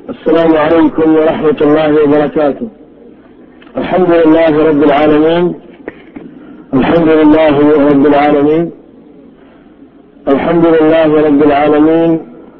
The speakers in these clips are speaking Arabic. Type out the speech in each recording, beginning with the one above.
السلام عليكم ورحمة الله وبركاته. الحمد لله رب العالمين، الحمد لله رب العالمين، الحمد لله رب العالمين،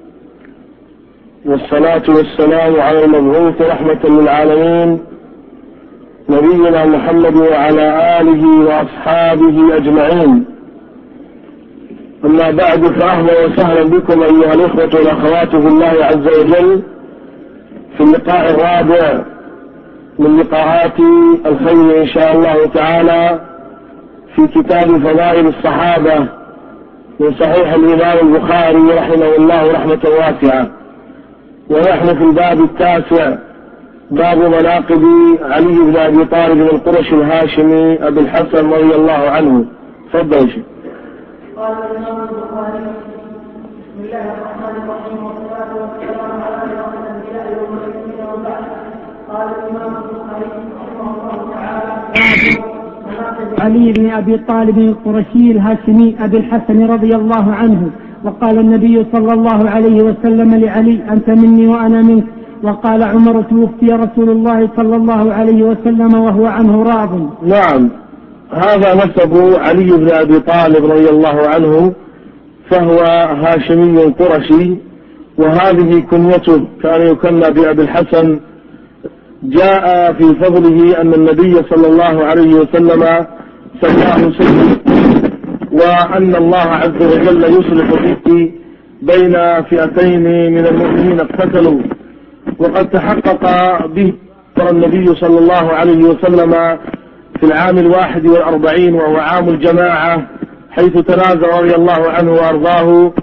والصلاة والسلام على المبعوث رحمة للعالمين نبينا محمد وعلى آله وأصحابه أجمعين. أما بعد، فأهلا وسهلا بكم أيها الإخوة والأخوات في الله عز وجل في اللقاء الرابع من لقاءات الخير إن شاء الله تعالى في كتاب فضائل الصحابة من صحيح الإمام البخاري رحمه الله رحمة واسعة، ونحن في الباب التاسع، باب مناقب علي بن أبي طالب القرشي الهاشمي أبي الحسن رضي الله عنه. تفضل يا شيخ. قال الإمام البخاري: بسم الله الرحمن الرحيم، والصلاة والسلام على أشرف الأنبياء والمرسلين وبعد. قال الإمام البخاري رحمه الله تعالى: علي بن أبي طالب القرشي الهاشمي أبي الحسن رضي الله عنه. وقال النبي صلى الله عليه وسلم لعلي: أنت مني وأنا منك. وقال عمر: توفي رسول الله صلى الله عليه وسلم وهو عنه راض. نعم، هذا نسب علي بن أبي طالب رضي الله عنه، فهو هاشمي قرشي، وهذه كنيته، كان يكنى بأبي الحسن. جاء في فضله أن النبي صلى الله عليه وسلم سماه سيد، وأن الله عز وجل يصلح به بين فئتين من المؤمنين اقتتلوا، وقد تحقق به النبي صلى الله عليه وسلم في العام 41 وهو عام الجماعة، حيث تنازل رضي الله عنه وأرضاه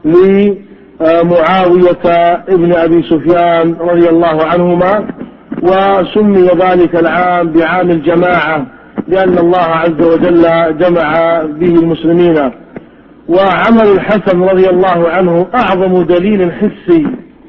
لمعاوية ابن أبي سفيان رضي الله عنهما، وسمي ذلك العام بعام الجماعة لأن الله عز وجل جمع به المسلمين. وعمل الحسن رضي الله عنه أعظم دليل حسي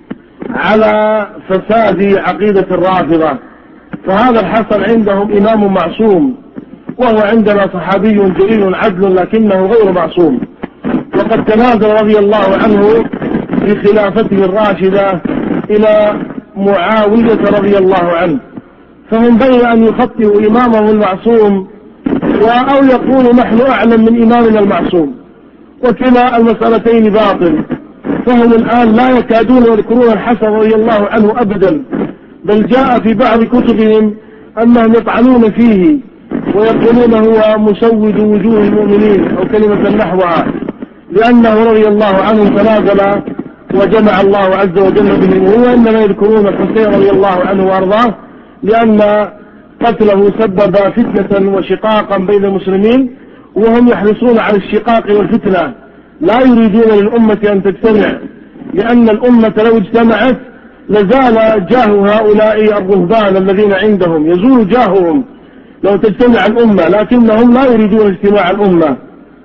على فساد عقيدة الرافضة، فهذا الحسن عندهم إمام معصوم، وهو عندنا صحابي جليل عدل لكنه غير معصوم، وقد تنازل رضي الله عنه في خلافته الراشدة إلى معاوية رضي الله عنه، فهم بين أن يخطئوا إمامه المعصوم أو يقولوا نحن أعلم من إمامنا المعصوم، وكلا المسألتين باطل. فهم الآن لا يكادون يذكرون الحسن رضي الله عنه أبدا، بل جاء في بعض كتبهم أنهم يطعنون فيه ويقولون هو مسود وجوه المؤمنين أو كلمة نحوها، لأنه رضي الله عنه تنازل وجمع الله عز وجل به. هو إنما يذكرون الحسين رضي الله عنه وأرضاه لأن قتله سبب فتنة وشقاقا بين المسلمين، وهم يحرصون على الشقاق والفتنة، لا يريدون للأمة أن تجتمع، لأن الأمة لو اجتمعت لزال جاه هؤلاء الرهبان الذين عندهم، يزول جاههم لو تجتمع الأمة، لكنهم لا يريدون اجتماع الأمة.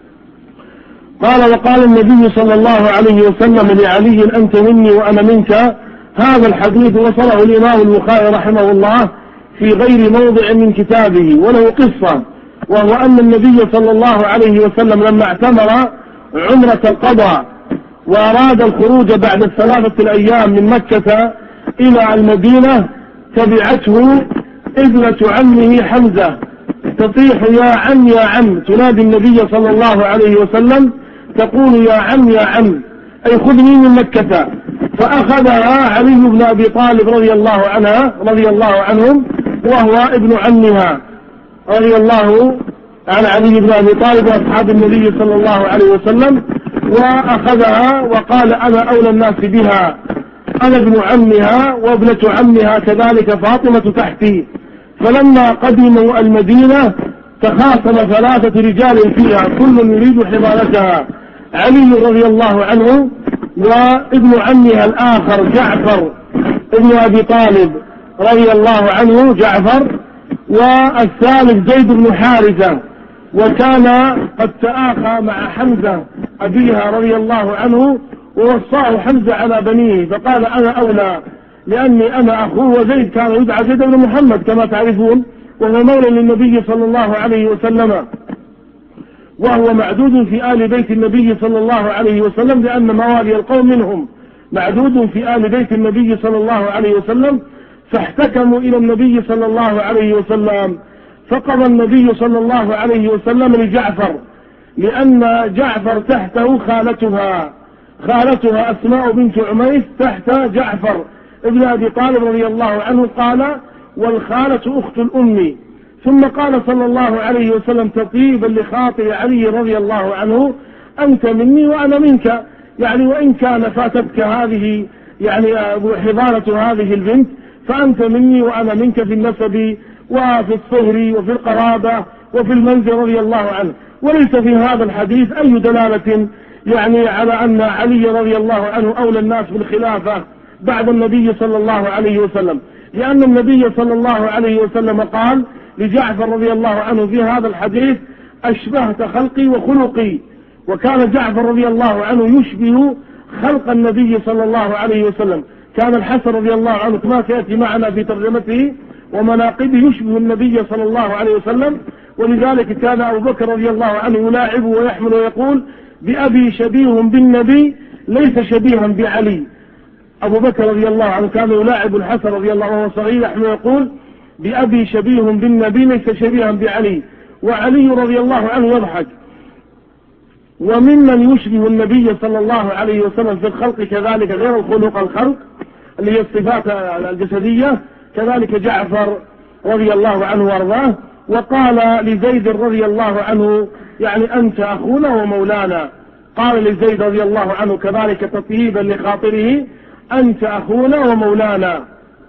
قال: وقال النبي صلى الله عليه وسلم لعلي: أنت مني وأنا منك. هذا الحديث وصله الإمام البخاري رحمه الله في غير موضع من كتابه، وله قصة، وهو أن النبي صلى الله عليه وسلم لما اعتمر عمرة القضاء وأراد الخروج بعد 3 أيام من مكة إلى المدينة، تبعته ابنة عمه حمزة تطيح: يا عم يا عم، تنادي النبي صلى الله عليه وسلم تقول: يا عم يا عم، أي خذني من مكة. فأخذها علي بن أبي طالب رضي الله عنهم، وهو ابن عمها رضي الله عن علي بن أبي طالب وأصحاب النبي صلى الله عليه وسلم، وأخذها وقال: أنا أولى الناس بها، أنا ابن عمها وابنة عمها كذلك فاطمة تحتي. فلما قدموا المدينة تخاصم 3 رجال فيها، كل يريد حضانتها: علي رضي الله عنه، وابن عمها الآخر جعفر ابن أبي طالب رضي الله عنه جعفر، والثالث زيد بن حارثة. وكان قد تآخى مع حمزة أبيها رضي الله عنه، ووصاه حمزة على بنيه، فقال: أنا أولى لأني أنا أخوه. وزيد كان يدعى زيد بن محمد كما تعرفون، وهو مولى للنبي صلى الله عليه وسلم، وهو معدود في آل بيت النبي صلى الله عليه وسلم، لأن موالي القوم منهم. معدود في آل بيت النبي صلى الله عليه وسلم، فاحتكموا إلى النبي صلى الله عليه وسلم، فقضى النبي صلى الله عليه وسلم لجعفر، لأن جعفر تحته خالتها أسماء بنت عميس تحت جعفر ابن أبي طالب رضي الله عنه، قال والخالة أخت الأم. ثم قال صلى الله عليه وسلم تطيبا لخاطر علي رضي الله عنه: أنت مني وأنا منك، يعني وإن كان فاتتك هذه يعني حضانة هذه البنت، فأنت مني وأنا منك في النسب وفي الصهر وفي القرابة وفي المنزل رضي الله عنه. وليس في هذا الحديث أي دلالة يعني على أن علي رضي الله عنه أولى الناس بالخلافة بعد النبي صلى الله عليه وسلم، لأن النبي صلى الله عليه وسلم قال لجعفر رضي الله عنه في هذا الحديث: أشبهت خلقي وخلقي. وكان جعفر رضي الله عنه يشبه خلق النبي صلى الله عليه وسلم. كان الحسن رضي الله عنه كما سيأتي معنا في ترجمته ومناقبه يشبه النبي صلى الله عليه وسلم، ولذلك كان أبو بكر رضي الله عنه يلاعبه ويحمل ويقول: بأبي شبيه بالنبي ليس شبيها بعلي. أبو بكر رضي الله عنه كان يلاعب الحسن رضي الله عنه وهو صغير، يحمل ويقول: بأبي شبيه بالنبي ليس شبيها بعلي. وعلي رضي الله عنه يضحك. وممن يشبه النبي صلى الله عليه وسلم في الخلق كذلك غير الخلق اللي هي الصفات الجسدية، كذلك جعفر رضي الله عنه وارضاه. وقال لزيد رضي الله عنه: يعني أنت أخونا ومولانا. قال لزيد رضي الله عنه كذلك تطيبا لخاطره: أنت أخونا ومولانا.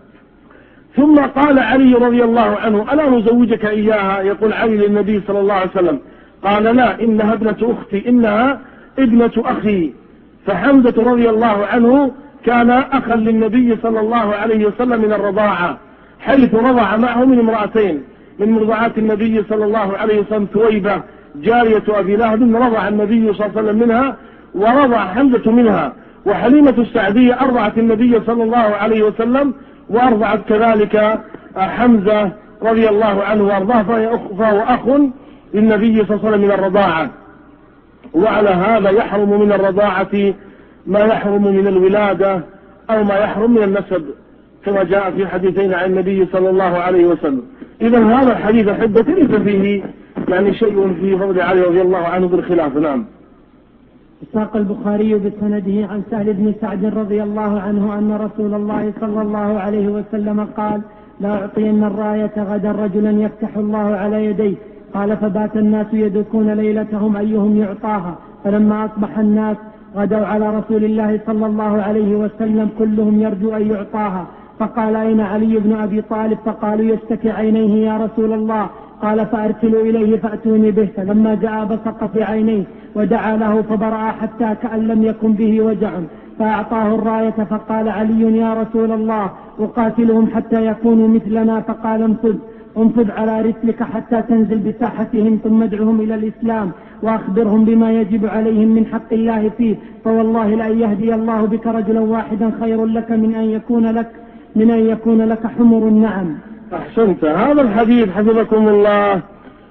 ثم قال علي رضي الله عنه: ألا نزوجك إياها؟ يقول علي للنبي صلى الله عليه وسلم. قال: لا، إنها ابنة أختي، إنها ابنة أخي. فحمزة رضي الله عنه كان أخا للنبي صلى الله عليه وسلم من الرضاعة، حيث رضع معه من امرأتين من مرضعات النبي صلى الله عليه وسلم: ثويبة جارية أبي لهب رضع النبي صلى الله عليه وسلم منها، ورضع حمزة منها. وحليمة السعدية أرضعت النبي صلى الله عليه وسلم، وأرضعت كذلك حمزة رضي الله عنه وأرضاه، فهو أخ للنبي صلى الله عليه وسلم من الرضاعة. وعلى هذا يحرم من الرضاعة ما يحرم من الولادة أو ما يحرم من النسب، كما جاء في حديثين عن النبي صلى الله عليه وسلم. إذا هذا الحديث أحبة ليس فيه يعني شيء في فضل علي رضي الله عنه بالخلاف. نعم. ساق البخاري بسنده عن سهل بن سعد رضي الله عنه أن رسول الله صلى الله عليه وسلم قال: لا أعطين الراية غدا رجلا يفتح الله على يديه. قال: فبات الناس يدكون ليلتهم أيهم يعطاها، فلما أصبح الناس غدوا على رسول الله صلى الله عليه وسلم كلهم يرجو أن يعطاها. فقال: أين علي بن أبي طالب؟ فقالوا: يشتكي عينيه يا رسول الله. قال: فأرسلوا إليه فأتوني به. فلما جاء بصق في عينيه ودعا له فبرأ حتى كأن لم يكن به وجع، فأعطاه الراية. فقال علي: يا رسول الله، أقاتلهم حتى يكونوا مثلنا. فقال: انفذ على رسلك حتى تنزل بساحتهم، ثم ادعهم إلى الإسلام وأخبرهم بما يجب عليهم من حق الله فيه، فوالله لأن يهدي الله بك رجلا واحدا خير لك من أن يكون لك حمر النعم. أحسنت. هذا الحديث حفظكم الله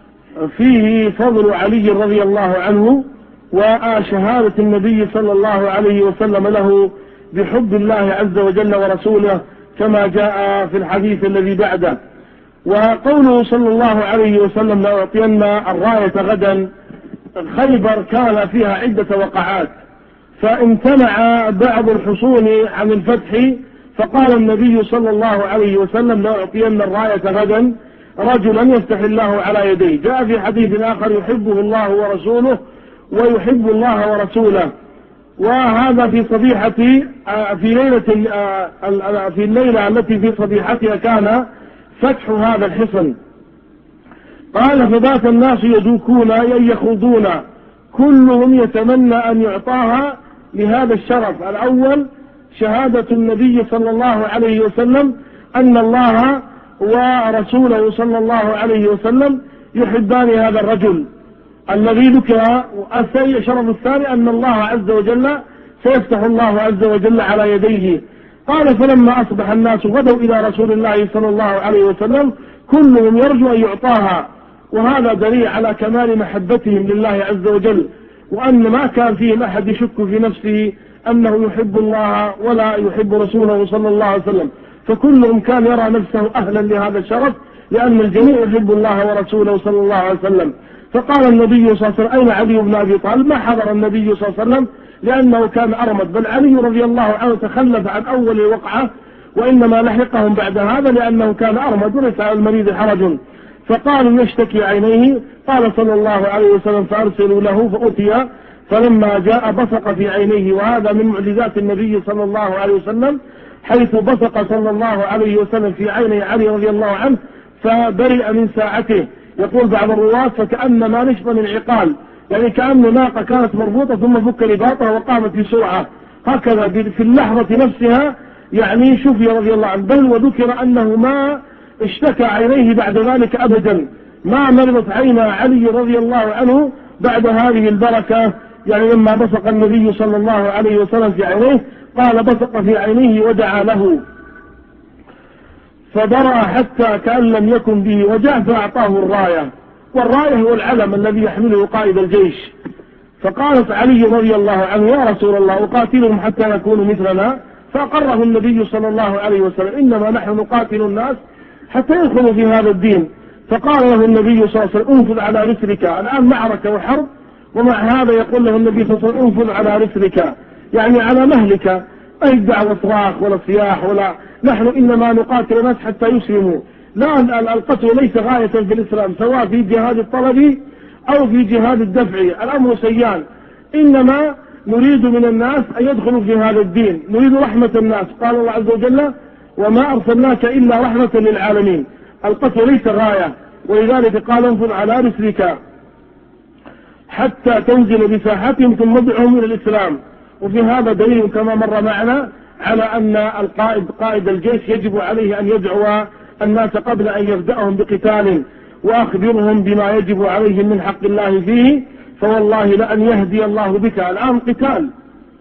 فيه فضل علي رضي الله عنه وشهادة النبي صلى الله عليه وسلم له بحب الله عز وجل ورسوله، كما جاء في الحديث الذي بعده. وقوله صلى الله عليه وسلم: لأعطين الراية غدا. خيبر كان فيها عدة وقعات، فامتنع بعض الحصون عن الفتح، فقال النبي صلى الله عليه وسلم: لأعطين الراية غدا رجلا يفتح الله على يديه. جاء في حديث آخر: يحبه الله ورسوله ويحب الله ورسوله. وهذا في صبيحة في الليلة التي في صبيحتها كان فتح هذا الحصن. قال: فبات الناس يدوكون أي يخوضون، كلهم يتمنى أن يعطاها لهذا الشرف. الأول شهادة النبي صلى الله عليه وسلم أن الله ورسوله صلى الله عليه وسلم يحبان هذا الرجل الذي ذكر. الشرف الثاني أن الله عز وجل سيفتح الله عز وجل على يديه. قال: فلما أصبح الناس غدوا إلى رسول الله صلى الله عليه وسلم كلهم يرجو أن يعطاها. وهذا دليل على كمال محبتهم لله عز وجل، وأن ما كان فيهم أحد يشك في نفسه أنه يحب الله ولا يحب رسوله صلى الله عليه وسلم، فكلهم كان يرى نفسه أهلا لهذا الشرف، لأن الجميع يحب الله ورسوله صلى الله عليه وسلم. فقال النبي صلى الله عليه وسلم: أين علي بن أبي طالب؟ ما حضر النبي صلى الله عليه وسلم لأنه كان أرمد، بل علي رضي الله عنه تخلف عن أول وقعة، وإنما لحقهم بعد هذا لأنه كان أرمد وليس على المريض حرج. فقالوا: يشتكي عينيه. قال صلى الله عليه وسلم: فأرسلوا له. فأتي، فلما جاء بصق في عينيه، وهذا من معجزات النبي صلى الله عليه وسلم، حيث بصق صلى الله عليه وسلم في عيني علي رضي الله عنه فبرئ من ساعته. يقول بعض الرواة: فكأنما نشف من عقال، يعني كأن ناقة كانت مربوطة ثم فك رباطها وقامت بسرعة، هكذا في اللحظة نفسها يعني شفي رضي الله عنه. بل وذكر أنه ما اشتكى عينيه بعد ذلك أبدا، ما مرضت عينا علي رضي الله عنه بعد هذه البركة. يعني لما بصق النبي صلى الله عليه وسلم في عينيه قال: بصق في عينيه ودعا له فبرأ حتى كأن لم يكن به وجع، فأعطاه الراية، والراية هو العلم الذي يحمله قائد الجيش. فقالت علي رضي الله عنه: يا رسول الله، أقاتلهم حتى يكونوا مثلنا؟ فأقره النبي صلى الله عليه وسلم: إنما نحن نقاتل الناس حتى يدخلوا في هذا الدين. فقال له النبي صلى الله عليه وسلم: انفذ على رسلك. الآن معركة وحرب، ومع هذا يقول له النبي صلى الله عليه وسلم: انفذ على رسلك، يعني على مهلك، أي دعوة صراخ ولا صياح ولا، نحن إنما نقاتل الناس حتى يسلموا. لا، القتل ليس غاية في الإسلام، سواء في جهاد الطلب أو في جهاد الدفع، الأمر سيان. إنما نريد من الناس أن يدخلوا في هذا الدين، نريد رحمة الناس. قال الله عز وجل: وما أرسلناك إلا رحمة للعالمين. القتل ليس غاية، ولذلك قال: انفذ على رسلك حتى تنزل بساحتهم ثم ادعهم إلى الإسلام. وفي هذا دليل كما مر معنا على أن قائد الجيش يجب عليه أن يدعو الناس قبل أن يبدأهم بقتال، وأخبرهم بما يجب عليهم من حق الله فيه. فوالله لأن يهدي الله بك، الآن قتال،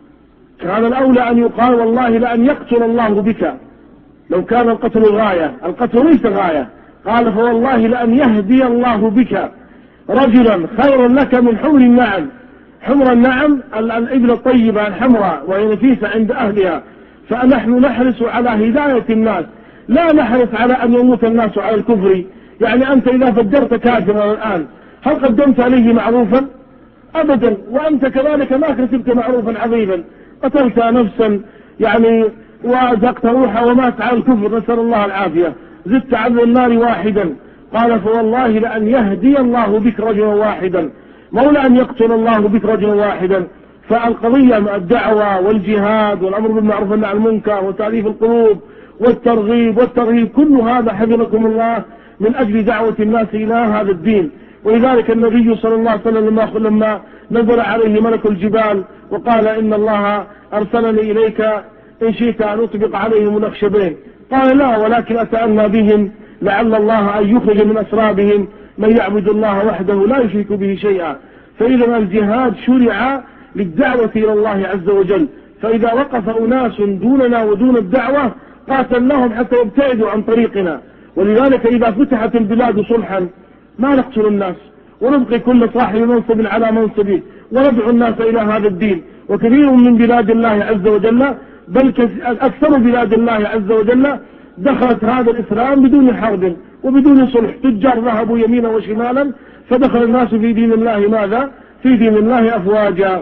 كان الأولى أن يقال: والله لأن يقتل الله بك، لو كان القتل غاية. القتل ليس غاية. قال: فوالله لأن يهدي الله بك رجلا خير لك من حمر النعم. حمر النعم الإبل الطيبة الحمراء، وهي نفيسة عند أهلها. فنحن نحرص على هداية الناس، لا نحرص على أن يموت الناس على الكفر. يعني أنت إذا فجرت كافرا الآن، هل قدمت عليه معروفا؟ أبدا. وأنت كذلك ما كسبت معروفا عظيما، قتلت نفسا يعني وأزقت روحا ومات على الكفر، نسأل الله العافية، زدت عن النار واحدا. قال: فوالله لأن يهدي الله بك رجلا واحدا، مولى أن يقتل الله بك رجلا واحدا. فالقضية مع الدعوة والجهاد والأمر بالمعروف والنهي عن المنكر وتأليف القلوب والترغيب والترهيب، كل هذا حفظكم الله من أجل دعوة الناس إلى هذا الدين. ولذلك النبي صلى الله عليه وسلم لما نزل عليه ملك الجبال وقال: إن الله أرسلني إليك إن شئت أن أطبق عليهم الأخشبين، قال: لا، ولكن أتأنى بهم لعل الله أن يخرج من أسرابهم من يعبد الله وحده لا يشرك به شيئا. فإذا الجهاد شرع للدعوة إلى الله عز وجل، فإذا وقف أناس دوننا ودون الدعوة قاتلناهم حتى يبتعدوا عن طريقنا. ولذلك إذا فتحت البلاد صلحا ما نقتل الناس، ونبقي كل صاحب منصب على منصبه، وندعو الناس إلى هذا الدين. وكثير من بلاد الله عز وجل، بل أكثر بلاد الله عز وجل، دخلت هذا الإسلام بدون حرب وبدون صلح، تجار ذهبوا يمينا وشمالا، فدخل الناس في دين الله ماذا؟ في دين الله أفواجا.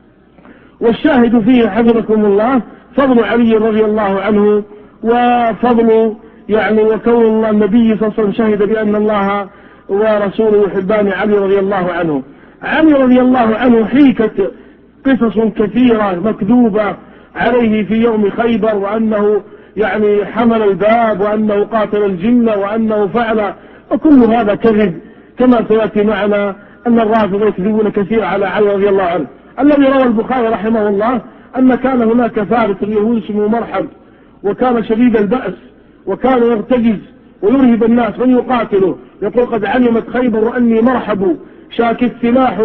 والشاهد فيه حفظكم الله فضل علي رضي الله عنه، وفضل يعني وكون النبي صلى الله عليه وسلم شهد بأن الله ورسوله يحبان علي رضي الله عنه. علي رضي الله عنه حيكت قصص كثيرة مكذوبة عليه في يوم خيبر، وأنه يعني حمل الباب، وأنه قاتل الجن، وأنه فعل، وكل هذا كذب، كما سيأتي معنا أن الرافضة يكذبون كثير على علي رضي الله عنه. الذي روى البخاري رحمه الله أن كان هناك فارس اليهود اسمه مرحب، وكان شديد البأس، وكان يرتجز ويرهب الناس من يقاتله، يقول: قد علمت خيبر أني مرحب، شاك السلاح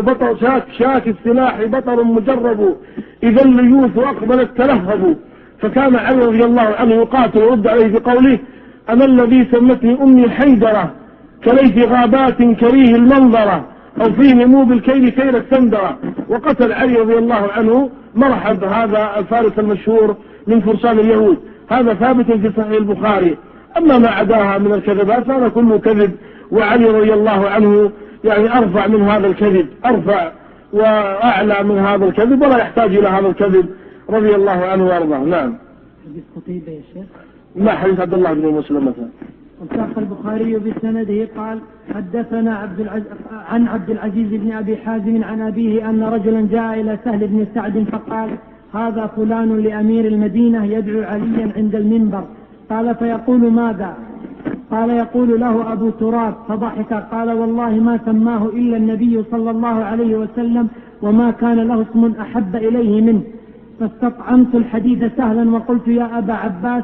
بطر مجرب، إذا الليوث أقبلت تلهب. فكان علي رضي الله عنه يقاتل ويرد عليه بقوله: أنا الذي سمتني أمي حيدرة، كليث غابات كريه المنظرة، أو فيه نمو بالكيل كيل السندرة وقتل علي رضي الله عنه مرحب هذا الفارس المشهور من فرسان اليهود. هذا ثابت في صحيح البخاري. أما ما عداها من الكذبات فهذا كله كذب، وعلي رضي الله عنه يعني أرفع من هذا الكذب، أرفع وأعلى من هذا الكذب، ولا يحتاج إلى هذا الكذب رضي الله عنه وأرضاه. نعم. حديث قتيبة يا شيخ. ما حديث عبد الله بن مسلم مثلا. وساق البخاري بسنده قال حدثنا عن عبد العزيز بن أبي حازم عن أبيه أن رجلا جاء إلى سهل بن سعد فقال هذا فلان لأمير المدينة يدعو عليا عند المنبر. قال فيقول ماذا؟ قال يقول له أبو تراب. فضحك. قال والله ما سماه إلا النبي صلى الله عليه وسلم وما كان له اسم أحب إليه منه. فاستطعمت الحديث سهلا وقلت يا أبا عباس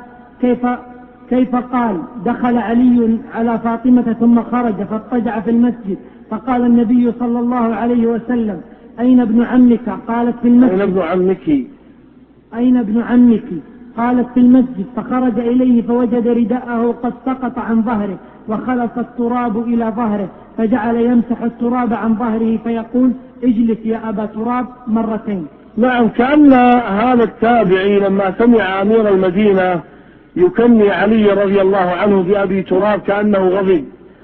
كيف قال دخل علي على فاطمة ثم خرج فاضطجع في المسجد فقال النبي صلى الله عليه وسلم أين ابن عمك؟ قالت في المسجد. أين ابن عمك؟ أين ابن عمك؟ قالت في المسجد. فخرج إليه فوجد رداءه قد سقط عن ظهره وخلص التراب إلى ظهره فجعل يمسح التراب عن ظهره فيقول اجلس يا أبا تراب مرتين. نعم. كأن هذا التابعي لما سمع أمير المدينة يكني علي رضي الله عنه بأبي تراب كأنه غضب،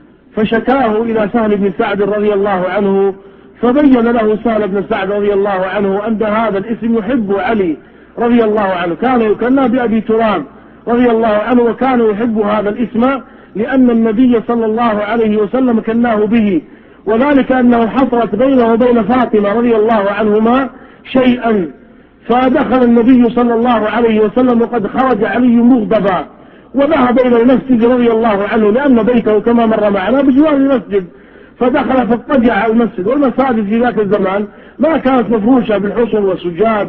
فشكاه إلى سهل بن سعد رضي الله عنه، فبين له سهل بن سعد رضي الله عنه أن هذا الاسم يحب علي رضي الله عنه، كان يكنى بأبي تراب رضي الله عنه، وكان يحب هذا الاسم لأن النبي صلى الله عليه وسلم كناه به، وذلك أنه حصلت بينه وبين فاطمة رضي الله عنهما شيئا، فدخل النبي صلى الله عليه وسلم وقد خرج علي مغضبا وذهب إلى المسجد رضي الله عنه لأن بيته كما مر معنا بجوار المسجد، فدخل فاضطجع على المسجد. والمساجد في ذاك الزمان ما كانت مفروشة بالحصن والسجاد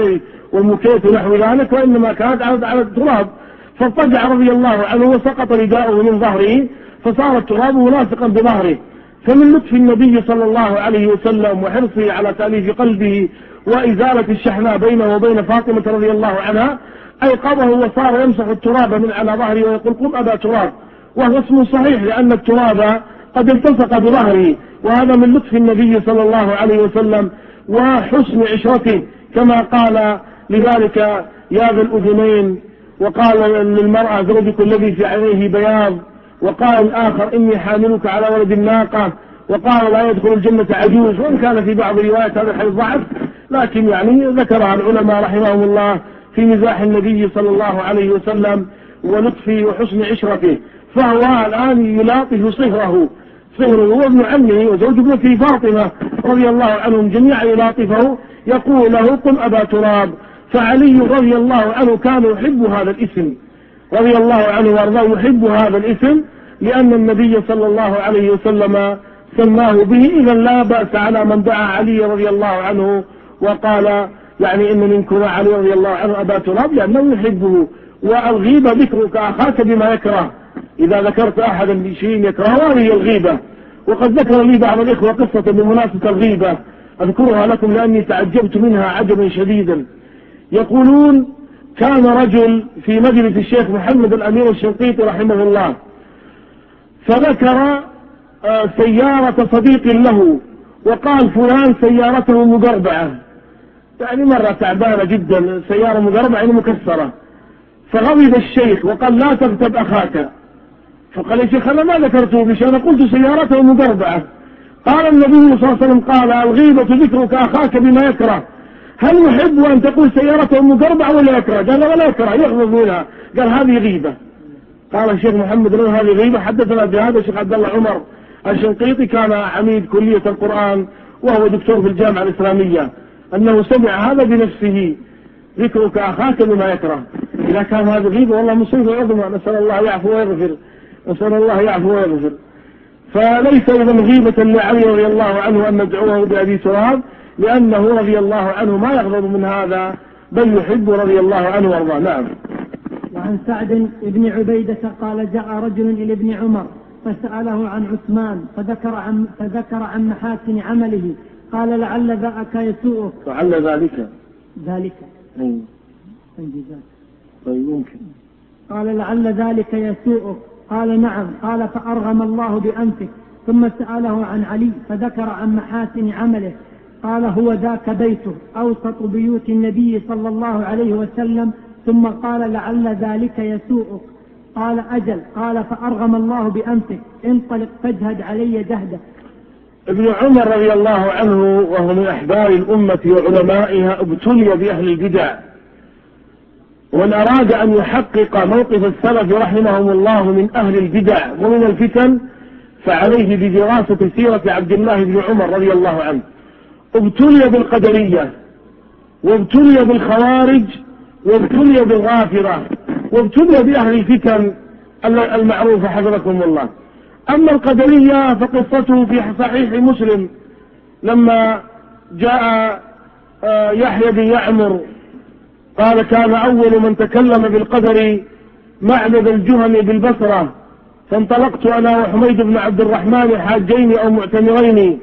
والمكيت ونحو ذلك، وإنما كانت على التراب، فاضطجع رضي الله عنه وسقط رداؤه من ظهره فصار التراب لاصقا بظهره. فمن لطف النبي صلى الله عليه وسلم وحرصه على تأليف قلبه وإزالة الشحناء بينه وبين فاطمة رضي الله عنها أيقظه وصار يمسح التراب من على ظهره ويقول قم أبا تراب، وهو اسم صحيح لأن التراب قد التصق بظهره، وهذا من لطف النبي صلى الله عليه وسلم وحسن عشرته، كما قال لذلك يا ذا الأذنين، وقال للمرأة زوجك الذي في عينيه بياض، وقال الآخر إني حاملك على ولد الناقة، وقال لا يدخل الجنة عجوز، وإن كان في بعض الروايات هذا الحديث ضعف، لكن يعني ذكرها العلماء رحمهم الله في مزاح النبي صلى الله عليه وسلم ولطفه وحسن عشرته. فهو الآن يلاطف صهره وابن عمه وزوج ابنته فاطمة رضي الله عنهم جميعا يلاطفه، يقول له قم أبا تراب. فعلي رضي الله عنه كان يحب هذا الاسم رضي الله عنه وارضاه، يحب هذا الاسم لأن النبي صلى الله عليه وسلم سماه به. إذا لا بأس على من دعا علي رضي الله عنه وقال يعني إن منكم علي رضي الله عنه أبا تراب لأنه يحبه. والغيبة ذكرك أخاك بما يكره، إذا ذكرت أحدا بشيء يكره هذه الغيبة. وقد ذكر لي بعض الإخوة قصة بمناسبة الغيبة أذكرها لكم لأني تعجبت منها عجبا شديدا. يقولون كان رجل في مجلس الشيخ محمد الأمير الشنقيطي رحمه الله، فذكر سيارة صديق له وقال فلان سيارته مقربعة، يعني مرة تعبانة جدا، سيارة مقربعة يعني مكسرة. فغضب الشيخ وقال لا تغتب أخاك. فقال يا شيخ أنا ما ذكرته بشيء، أنا قلت سيارته مقربعة. قال النبي صلى الله عليه وسلم قال الغيبة ذكرك أخاك بما يكره. هل يحب أن تقول سيارته مقربعة ولا يكره؟ قال ولا يكره، يغضب منها. قال هذه غيبة. قال الشيخ محمد له هذه غيبة. حدثنا بهذا الشيخ عبد الله عمر الشنقيطي كان عميد كلية القرآن وهو دكتور في الجامعة الإسلامية، أنه سمع هذا بنفسه ذكرك أخاك بما يكره. إذا كان هذا غيبة والله مصيبة عظمى، نسأل الله يعفو ويغفر، نسأل الله يعفو ويغفر. فليس إذا غيبة لعلي رضي الله عنه أن ندعوه بأبي تراب، لأنه رضي الله عنه ما يغضب من هذا بل يحب رضي الله عنه وارضاه. نعم. وعن سعد بن عبيدة قال جاء رجل إلى ابن عمر فسأله عن عثمان فذكر عن محاسن عمله، قال لعل ذاك يسوءك. لعل ذلك طيب ممكن. قال لعل ذلك يسوءك. قال نعم. قال فأرغم الله بأنفك. ثم سأله عن علي فذكر عن محاسن عمله، قال: هو ذاك بيته أوسط بيوت النبي صلى الله عليه وسلم. ثم قال: لعل ذلك يسوءك. قال: أجل. قال: فأرغم الله بأنفك، انطلق فاجهد علي جهده. ابن عمر رضي الله عنه وهو من أحبار الأمة وعلمائها ابتلي بأهل البدع، ومن أراد أن يحقق موقف السلف رحمهم الله من أهل البدع ومن الفتن فعليه بدراسة سيرة عبد الله بن عمر رضي الله عنه. ابتلي بالقدرية، وابتلي بالخوارج، وابتلي بالغافرة، وابتلي بأهل الفتن المعروفة حفظكم الله. أما القدرية فقصته في صحيح مسلم لما جاء يحيى بن يعمر قال: كان أول من تكلم بالقدر معبد الجهني بالبصرة، فانطلقت أنا وحميد بن عبد الرحمن حاجين أو معتمرين،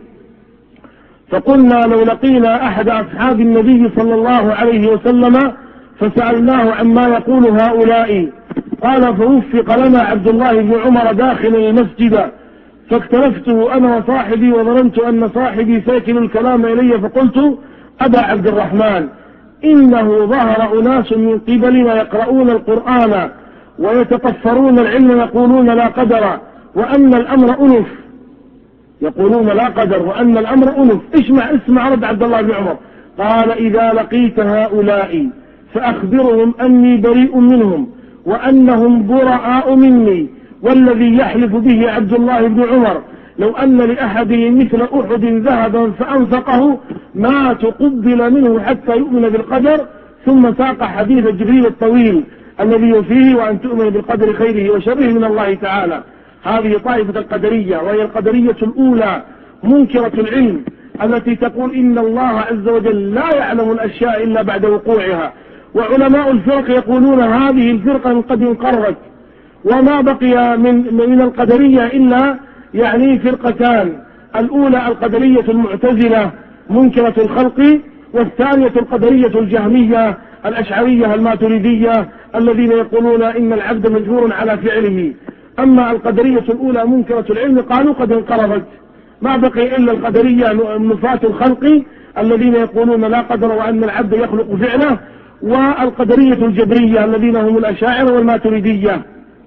فقلنا لو لقينا أحد أصحاب النبي صلى الله عليه وسلم فسألناه عما يقول هؤلاء. قال: فوفق لنا عبد الله بن عمر داخل المسجد، فاختلفته أنا وصاحبي، وظننت أن صاحبي ساكن الكلام إلي، فقلت: أبا عبد الرحمن، إنه ظهر أناس من قبلنا يقرؤون القرآن ويتطفرون العلم يقولون لا قدر وأن الأمر أنف، يقولون لا قدر وأن الأمر أنف. اسمع رد عبد الله بن عمر. قال: إذا لقيت هؤلاء فأخبرهم أني بريء منهم وأنهم براء مني، والذي يحلف به عبد الله بن عمر لو أن لأحدهم مثل أحد ذهبا فأنفقه ما تقبل منه حتى يؤمن بالقدر. ثم ساق حديث جبريل الطويل الذي فيه: وأن تؤمن بالقدر خيره وشره من الله تعالى. هذه طائفة القدرية، وهي القدرية الأولى منكرة العلم، التي تقول إن الله عز وجل لا يعلم الأشياء إلا بعد وقوعها. وعلماء الفرق يقولون هذه الفرقة قد انقرضت، وما بقي من القدرية إلا فرقتان: الأولى القدرية المعتزلة منكرة الخلق، والثانية القدرية الجهمية الأشعرية الماتريدية الذين يقولون إن العبد مجبور على فعله. أما القدرية الأولى منكرة العلم قالوا قد انقرضت، ما بقي إلا القدرية نفاة الخلق الذين يقولون لا قدر وأن العبد يخلق فعله، والقدرية الجبرية الذين هم الأشاعرة والماتريدية.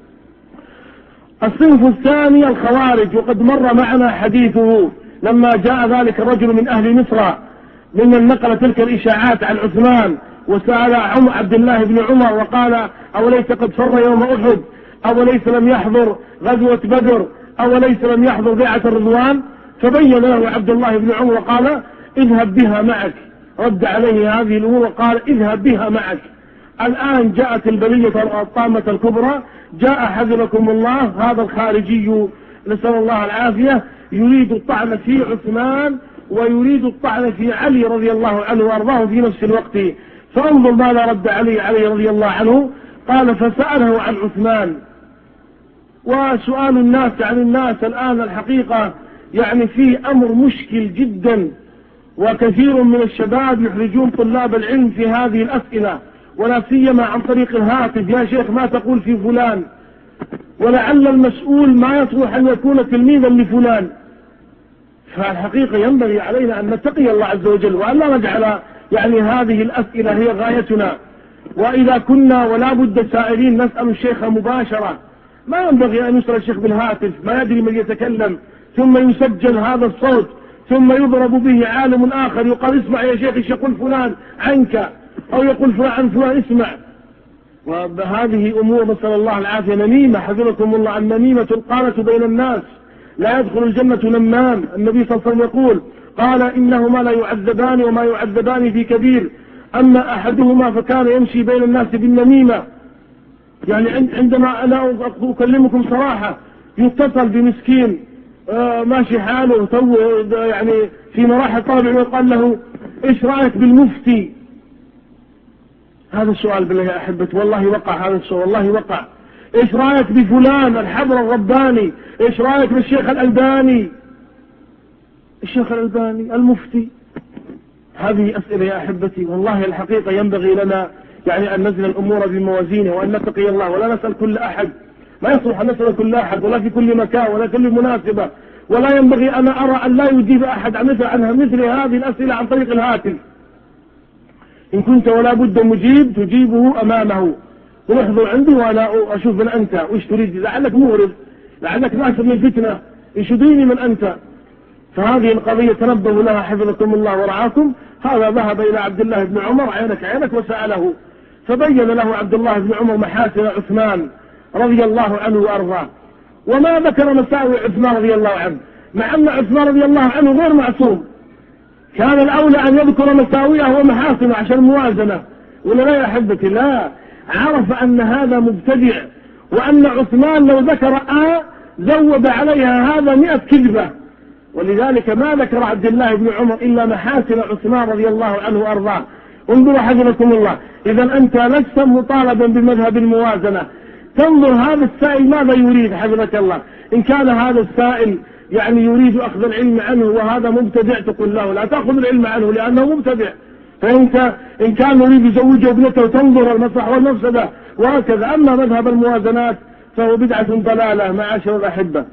الصنف الثاني الخوارج، وقد مر معنا حديثه لما جاء ذلك الرجل من أهل مصر ممن نقل تلك الإشاعات عن عثمان، وسأل عبد الله بن عمر وقال: أوليس قد فر يوم أحد؟ أوليس لم يحضر غزوة بدر؟ أوليس لم يحضر بيعة الرضوان؟ فبين له عبد الله بن عمر وقال: اذهب بها معك. رد عليه هذه الأمور وقال: اذهب بها معك. الآن جاءت البلية الطامة الكبرى، جاء حفظكم الله هذا الخارجي نسأل الله العافية يريد الطعن في عثمان ويريد الطعن في علي رضي الله عنه وأرضاه في نفس الوقت. فانظر ماذا رد علي رضي الله عنه. قال: فسأله عن عثمان. وسؤال الناس عن الناس الآن الحقيقة في أمر مشكل جدا، وكثير من الشباب يحرجون طلاب العلم في هذه الأسئلة، ولا سيما عن طريق الهاتف: يا شيخ ما تقول في فلان؟ ولعل المسؤول ما يصلح أن يكون تلميذا لفلان. فالحقيقة ينبغي علينا أن نتقي الله عز وجل، وأن لا نجعل هذه الأسئلة هي غايتنا. وإذا كنا ولا بد سائلين نسأل الشيخ مباشرة، ما ينبغي أن يسأل الشيخ بالهاتف، ما يدري من يتكلم، ثم يسجل هذا الصوت، ثم يضرب به عالم آخر يقال: اسمع يا شيخ يقول فلان عنك، أو يقول فلان عن فلان، اسمع. وهذه أمور نسأل الله العافية نميمة، حفظكم الله. النميمة القالة بين الناس، لا يدخل الجنة نمام. النبي صلى الله عليه وسلم يقول: قال: إنهما لا يعذبان وما يعذبان في كبير، أما أحدهما فكان يمشي بين الناس بالنميمة. عندما أنا أكلمكم صراحة، يتصل بمسكين ماشي حاله تو في مراحل طالب ويقال له: إيش رأيك بالمفتي؟ هذا السؤال بالله يا أحبتي، والله وقع هذا السؤال، والله وقع. إيش رأيك بفلان الحبر الرباني؟ إيش رأيك بالشيخ الألباني؟ الشيخ الألباني المفتي. هذه أسئلة يا أحبتي، والله الحقيقة ينبغي لنا أن نزل الأمور بموازينه، وأن نتقي الله، ولا نسأل كل أحد. ما يصلح أن نسأل كل أحد، ولا في كل مكان، ولا كل مناسبة. ولا ينبغي أنا أرى أن لا يجيب أحد عنها مثل هذه الأسئلة عن طريق الهاتف. إن كنت ولا بد مجيب تجيبه أمامه، ولحظوا عندي وأنا أشوف من أنت وإيش تريد، لعلك مغرب، لعلك ناشر من فتنة، يشديني من أنت. فهذه القضية تنبهوا لها حفظكم الله ورعاكم. هذا ذهب إلى عبد الله بن عمر عينك عينك وسأله، فبين له عبد الله بن عمر محاسن عثمان رضي الله عنه وأرضاه، وما ذكر مساوئ عثمان رضي الله عنه، مع أن عثمان رضي الله عنه غير معصوم. كان الأولى أن يذكر مساوئه ومحاسنه عشان الموازنة، ولا لا يا أحبتي؟ لا، عرف أن هذا مبتدع، وأن عثمان لو ذكر زود عليها هذا 100 كذبة، ولذلك ما ذكر عبد الله بن عمر إلا محاسن عثمان رضي الله عنه وأرضاه. انظروا حفظكم الله، إذا أنت لست مطالبا بمذهب الموازنة، تنظر هذا السائل ماذا يريد حفظك الله. إن كان هذا السائل يعني يريد أخذ العلم عنه وهذا مبتدع، تقول له لا تأخذ العلم عنه لأنه مبتدع. فأنت إن كان يريد يزوج ابنته تنظر المصلحة والمفسدة وهكذا. أما مذهب الموازنات فهو بدعة ضلالة معاشر الأحبة.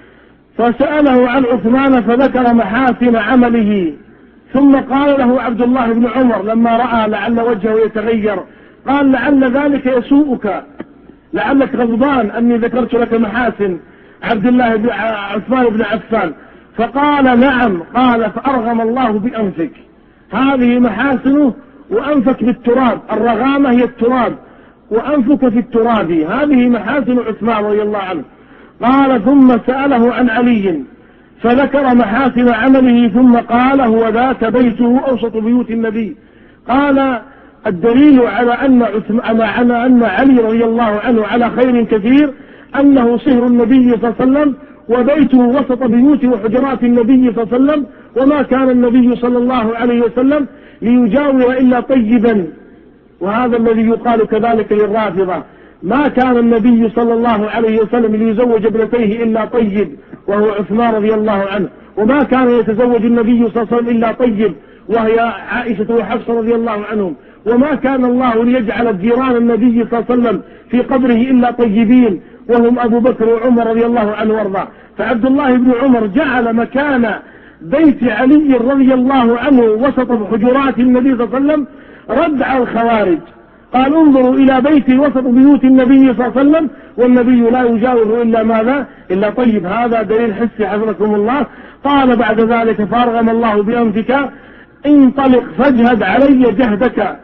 فسأله عن عثمان فذكر محاسن عمله، ثم قال له عبد الله بن عمر لما رأى لعل وجهه يتغير، قال لعل ذلك يسوءك، لعلك غضبان أني ذكرت لك محاسن عبد الله بن عثمان بن عفان. فقال نعم. قال فأرغم الله بأنفك، هذه محاسنه وأنفك بالتراب، الرغامة هي التراب وأنفك في التراب، هذه محاسن عثمان رضي الله عنه. قال ثم سأله عن علي فذكر محاسن عمله، ثم قال هو ذاك بيته أوسط بيوت النبي. قال الدليل على أن علي رضي الله عنه على خير كثير أنه صهر النبي صلى الله عليه وسلم، وبيته وسط بيوت وحجرات النبي صلى الله عليه وسلم، وما كان النبي صلى الله عليه وسلم ليجاور إلا طيبا. وهذا الذي يقال كذلك للرافضة، ما كان النبي صلى الله عليه وسلم ليزوج ابنتيه إلا طيب وهو عثمان رضي الله عنه، وما كان يتزوج النبي صلى الله عليه وسلم إلا طيب وهي عائشة وحفصة رضي الله عنهم، وما كان الله ليجعل جيران النبي صلى الله عليه وسلم في قبره إلا طيبين وهم أبو بكر وعمر رضي الله عنه وارضاه. فعبد الله بن عمر جعل مكان بيت علي رضي الله عنه وسط حجرات النبي صلى الله عليه وسلم رد على الخوارج. قال انظروا إلى بيتي وسط بيوت النبي صلى الله عليه وسلم والنبي لا يجاوره إلا ماذا؟ إلا طيب. هذا دليل حسي حفظكم الله. قال بعد ذلك فارغم الله بأنفك، انطلق فاجهد علي جهدك،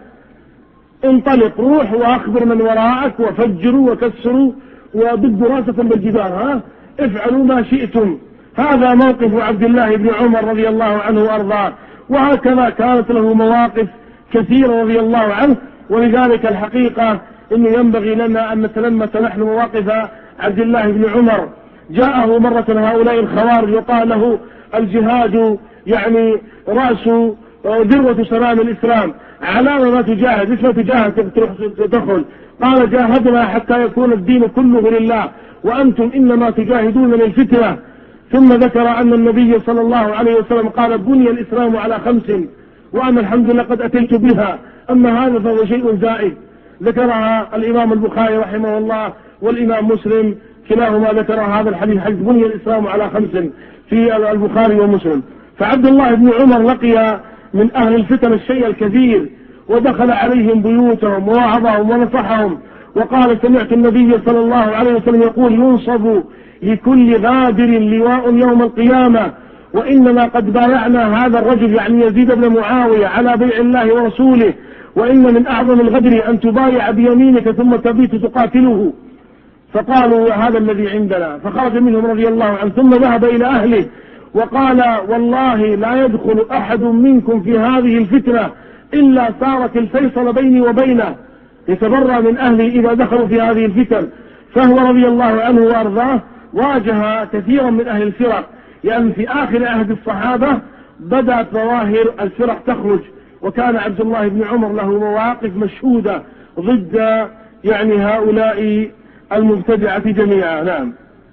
انطلق روح وأخبر من وراءك وفجروا وكسروا وضدوا راسكم بالجدار، افعلوا ما شئتم. هذا موقف عبد الله بن عمر رضي الله عنه وأرضاه، وهكذا كانت له مواقف كثيرة رضي الله عنه. ولذلك الحقيقة إنه ينبغي لنا أن نتلمس نحن مواقف عبد الله بن عمر. جاءه مرة هؤلاء الخوارج وقال له الجهاد يعني رأس ذروة سلام الإسلام، على ما تجاهد، اسمه تجاهد تدخل. قال جاهدنا حتى يكون الدين كله لله وأنتم إنما تجاهدون للفتنة. ثم ذكر أن النبي صلى الله عليه وسلم قال بني الإسلام على 5 وأنا الحمد لله قد أتيت بها، أما هذا فهو شيء زائد. ذكرها الإمام البخاري رحمه الله والإمام مسلم، كلاهما ذكر هذا الحديث، حديث بني الإسلام على 5 في البخاري ومسلم. فعبد الله بن عمر لقي من أهل الفتن الشيء الكثير، ودخل عليهم بيوتهم ووعظهم ونصحهم، وقال سمعت النبي صلى الله عليه وسلم يقول ينصب لكل غادر لواء يوم القيامة، وإننا قد بايعنا هذا الرجل يعني يزيد بن معاوية على بيع الله ورسوله، وإن من أعظم الغدر أن تبايع بيمينك ثم تبيت تقاتله. فقالوا هذا الذي عندنا، فخرج منهم رضي الله عنه ثم ذهب إلى أهله وقال والله لا يدخل أحد منكم في هذه الفتنة إلا صارت الفيصل بيني وبينه، يتبرأ من أهله إذا دخلوا في هذه الفتن. فهو رضي الله عنه وأرضاه واجه كثيرا من أهل الفرق، لأن في آخر عهد الصحابة بدأت ظواهر الفرق تخرج، وكان عبد الله بن عمر له مواقف مشهودة ضد يعني هؤلاء المبتدعة جميعا. نعم.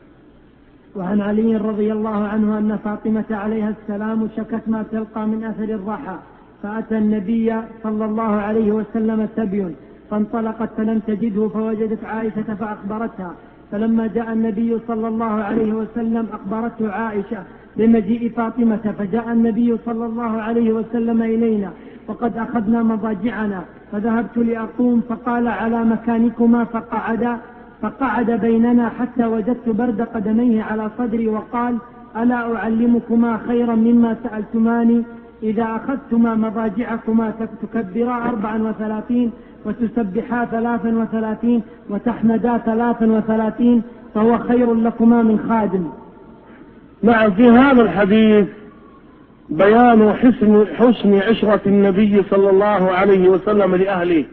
وعن علي رضي الله عنه أن فاطمة عليها السلام شكت ما تلقى من أثر الرحى، فأتى النبي صلى الله عليه وسلم سبي، فانطلقت فلم تجده، فوجدت عائشة فأخبرتها، فلما جاء النبي صلى الله عليه وسلم أخبرته عائشة بمجيء فاطمة، فجاء النبي صلى الله عليه وسلم إلينا وقد أخذنا مضاجعنا، فذهبت لأقوم فقال على مكانكما، فقعد بيننا حتى وجدت برد قدميه على صدري، وقال ألا أعلمكما خيرا مما سألتماني؟ إذا أخذتما مضاجعكما تكبرا 34 وتسبحا 33 وتحمدا 33 فهو خير لكما من خادم. نعم، في هذا الحديث بيان حسن عشرة النبي صلى الله عليه وسلم لأهله،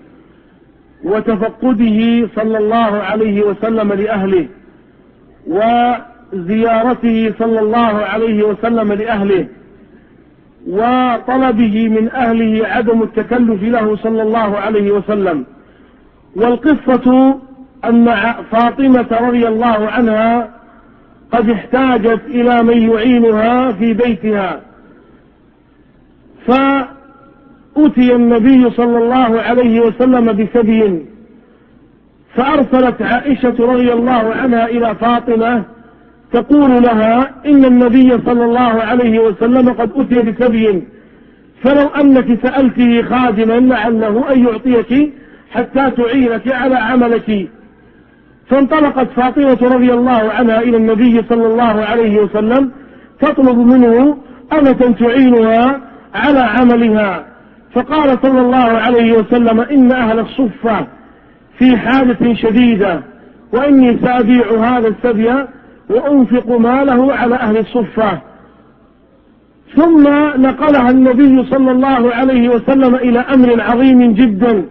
وتفقده صلى الله عليه وسلم لأهله، وزيارته صلى الله عليه وسلم لأهله، وطلبه من أهله عدم التكلف له صلى الله عليه وسلم. والقصة أن فاطمة رضي الله عنها قد احتاجت إلى من يعينها في بيتها، فأتي النبي صلى الله عليه وسلم بسبي، فأرسلت عائشة رضي الله عنها إلى فاطمة تقول لها إن النبي صلى الله عليه وسلم قد أتي بسبي، فلو أنك سألته خادما لعله أن يعطيك حتى تعينك على عملك. فانطلقت فاطمة رضي الله عنها إلى النبي صلى الله عليه وسلم تطلب منه أمة تعينها على عملها، فقال صلى الله عليه وسلم إن أهل الصفة في حالة شديدة، وإني سأبيع هذا السبي وأنفق ماله على أهل الصفة. ثم نقلها النبي صلى الله عليه وسلم إلى أمر عظيم جدا،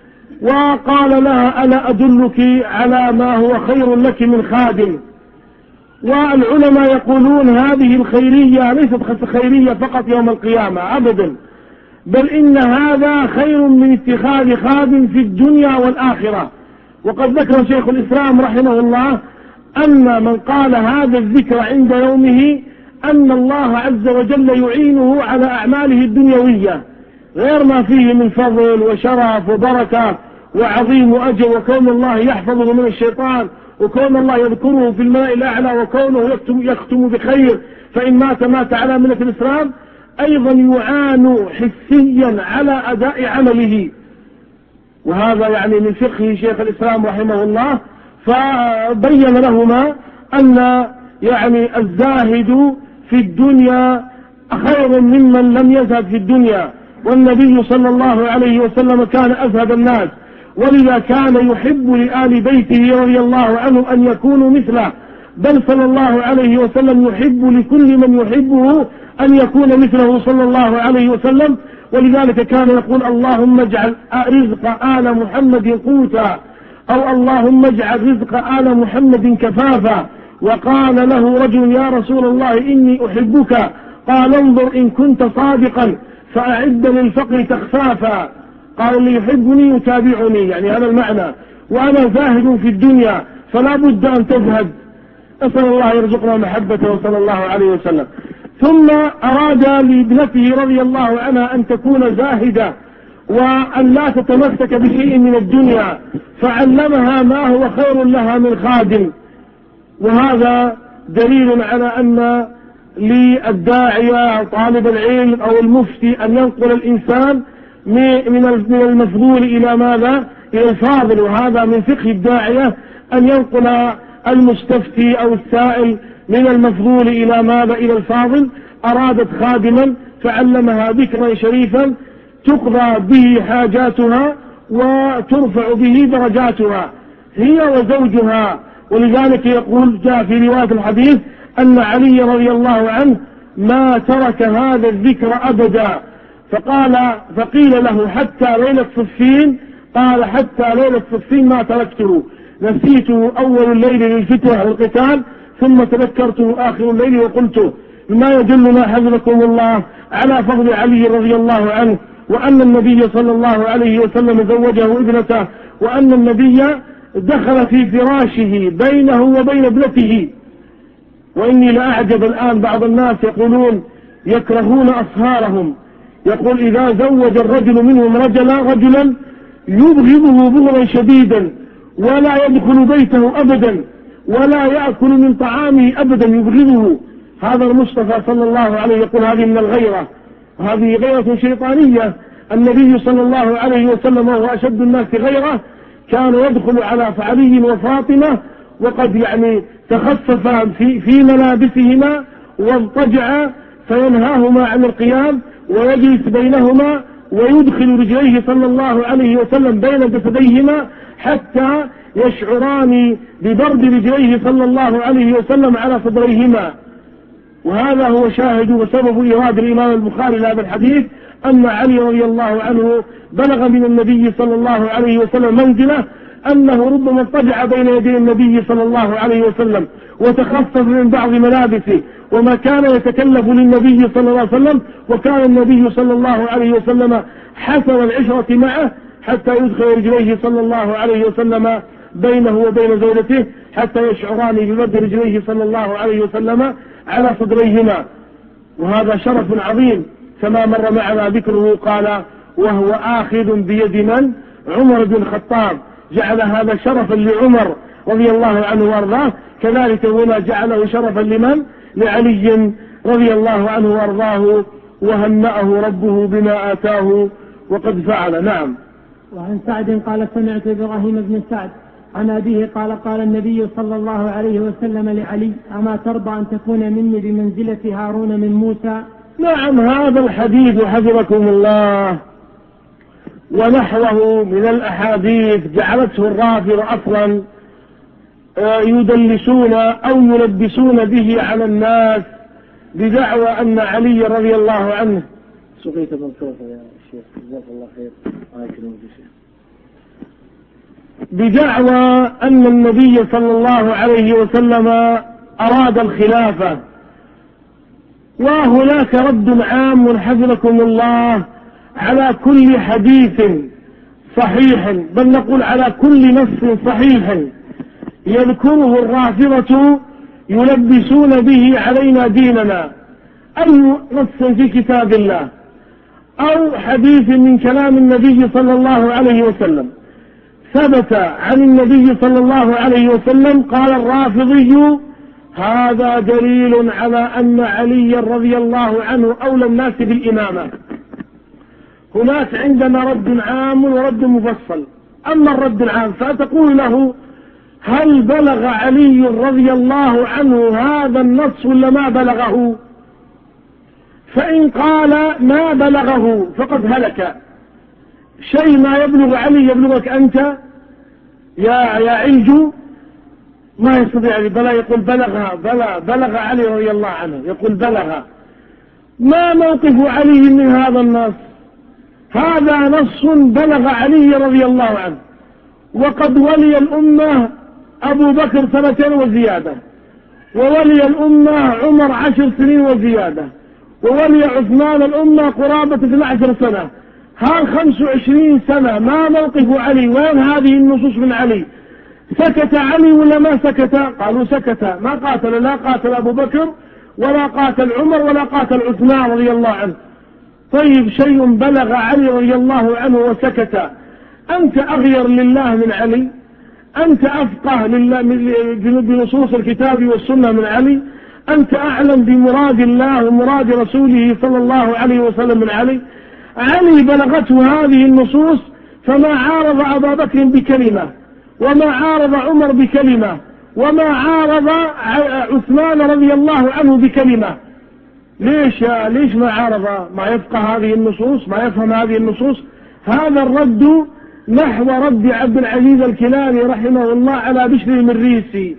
وقال لها ألا أدلك على ما هو خير لك من خادم. والعلماء يقولون هذه الخيرية ليست خيرية فقط يوم القيامة أبدا، بل إن هذا خير من اتخاذ خادم في الدنيا والآخرة. وقد ذكر شيخ الإسلام رحمه الله أن من قال هذا الذكر عند يومه أن الله عز وجل يعينه على أعماله الدنيوية، غير ما فيه من فضل وشرف وبركة وعظيم أجر، وكون الله يحفظه من الشيطان، وكون الله يذكره في الماء الأعلى، وكونه يختم بخير فإن مات على ملة الإسلام، أيضا يعان حسيا على أداء عمله. وهذا يعني من فقه شيخ الإسلام رحمه الله، فبين لهما أن يعني الزاهد في الدنيا خير ممن لم يزهد في الدنيا، والنبي صلى الله عليه وسلم كان أزهد الناس، ولذا كان يحب لآل بيته رضي الله عنه أن يكونوا مثله، بل صلى الله عليه وسلم يحب لكل من يحبه أن يكون مثله صلى الله عليه وسلم. ولذلك كان يقول اللهم اجعل رزق آل محمد قوتا، أو اللهم اجعل رزق آل محمد كفافا. وقال له رجل يا رسول الله إني أحبك، قال انظر إن كنت صادقا فأعد للفقر تخفافا. قال اللي يحبني يتابعني، يعني هذا المعنى، وأنا زاهد في الدنيا فلا بد أن تزهد. أسأل الله يرزقنا محبته صلى الله عليه وسلم. ثم أراد لابنته رضي الله عنها أن تكون زاهدة وأن لا تتمسك بشيء من الدنيا، فعلمها ما هو خير لها من خادم. وهذا دليل على أن للداعية أو طالب العلم أو المفتي أن ينقل الإنسان من المفضول إلى ماذا؟ إلى الفاضل. وهذا من فقه الداعية أن ينقل المستفتي أو السائل من المفضول إلى ماذا؟ إلى الفاضل. أرادت خادما فعلمها ذكرا شريفا تقضى به حاجاتها وترفع به درجاتها هي وزوجها. ولذلك يقول جاء في رواية الحديث أن علي رضي الله عنه ما ترك هذا الذكر أبدا، فقيل له حتى ليلة صفين، قال حتى ليلة صفين ما تركته، نسيته أول الليل للفتح والقتال ثم تذكرته آخر الليل وقلته. ما يدلنا حفظكم الله على فضل علي رضي الله عنه، وأن النبي صلى الله عليه وسلم زوجه ابنته، وأن النبي دخل في فراشه بينه وبين ابنته. وإني لأعجب الآن بعض الناس يقولون يكرهون أصهارهم، يقول إذا زوج الرجل منهم رجلا يبغضه بغضا شديدا ولا يدخل بيته أبدا، ولا يأكل من طعامه أبدا يبغضه. هذا المصطفى صلى الله عليه يقول هذه من الغيرة، هذه غيرة شيطانية. النبي صلى الله عليه وسلم وهو أشد الناس غيرة كان يدخل على علي وفاطمة وقد تخفف في ملابسهما واضطجع فينهاهما عن القيام ويجلس بينهما ويدخل رجليه صلى الله عليه وسلم بين جسديهما حتى يشعران ببرد رجليه صلى الله عليه وسلم على صدريهما. وهذا هو شاهد وسبب إيراد الإمام البخاري لهذا الحديث أن علي رضي الله عنه بلغ من النبي صلى الله عليه وسلم منزله أنه ربما اضطجع بين يدي النبي صلى الله عليه وسلم وتخفف من بعض ملابسه وما كان يتكلف للنبي صلى الله عليه وسلم، وكان النبي صلى الله عليه وسلم حسن العشرة معه حتى يدخل رجليه صلى الله عليه وسلم بينه وبين زوجته حتى يشعران بمد رجليه صلى الله عليه وسلم على صدريهما. وهذا شرف عظيم كما مر معنا ذكره. قال وهو آخذ بيد من؟ عمر بن الخطاب، جعل هذا شرفا لعمر رضي الله عنه وارضاه، كذلك هنا جعله شرفا لمن؟ لعلي رضي الله عنه وارضاه، وهنأه ربه بما آتاه وقد فعل. نعم. وعن سعد قال سمعت إبراهيم بن سعد عن أبيه قال قال النبي صلى الله عليه وسلم لعلي أما ترضى أن تكون مني بمنزلة هارون من موسى؟ نعم. هذا الحديث حفظكم الله ونحوه من الأحاديث جعلته الرافضة أصلا يدلسون أو يلبسون به على الناس بدعوى أن علي رضي الله عنه سقيت بالكوثر يا شيخ جزاك الله خير بدعوى أن النبي صلى الله عليه وسلم أراد الخلافة. وهناك رد عام حفظكم الله على كل حديث صحيح، بل نقول على كل نص صحيح يذكره الرافضة يلبسون به علينا ديننا، أي نص في كتاب الله أو حديث من كلام النبي صلى الله عليه وسلم ثبت عن النبي صلى الله عليه وسلم قال الرافضي هذا دليل على أن علي رضي الله عنه أولى الناس بالإمامة. هناك عندنا رد عام ورد مفصل. أما الرد العام فتقول له هل بلغ علي رضي الله عنه هذا النص ولا ما بلغه؟ فإن قال ما بلغه فقد هلك. شيء ما يبلغ علي يبلغك أنت يا علج ما يستطيع. بلا يقول بلغها، بلغ علي رضي الله عنه، يقول بلغها. ما موقف علي من هذا النص؟ هذا نص بلغ علي رضي الله عنه، وقد ولي الأمة أبو بكر 2 وزيادة، وولي الأمة عمر 10 سنين وزيادة، وولي عثمان الأمة قرابة 12 سنة. هل 25 سنة ما موقف علي؟ وين هذه النصوص من علي؟ سكت علي ولا ما سكت؟ قالوا سكت، ما قاتل، لا قاتل أبو بكر ولا قاتل عمر ولا قاتل عثمان رضي الله عنه. طيب شيء بلغ علي رضي الله عنه وسكت، أنت أغير لله من علي؟ أنت أفقه لله بنصوص الكتاب والسنة من علي؟ أنت أعلم بمراد الله ومراد رسوله صلى الله عليه وسلم من علي؟ علي بلغته هذه النصوص فما عارض أبا بكر بكلمة، وما عارض عمر بكلمة، وما عارض عثمان رضي الله عنه بكلمة. ليش ما عارض؟ ما يفقه هذه النصوص، ما يفهم هذه النصوص. هذا الرد نحو رد عبد العزيز الكلاني رحمه الله على بشر المريسي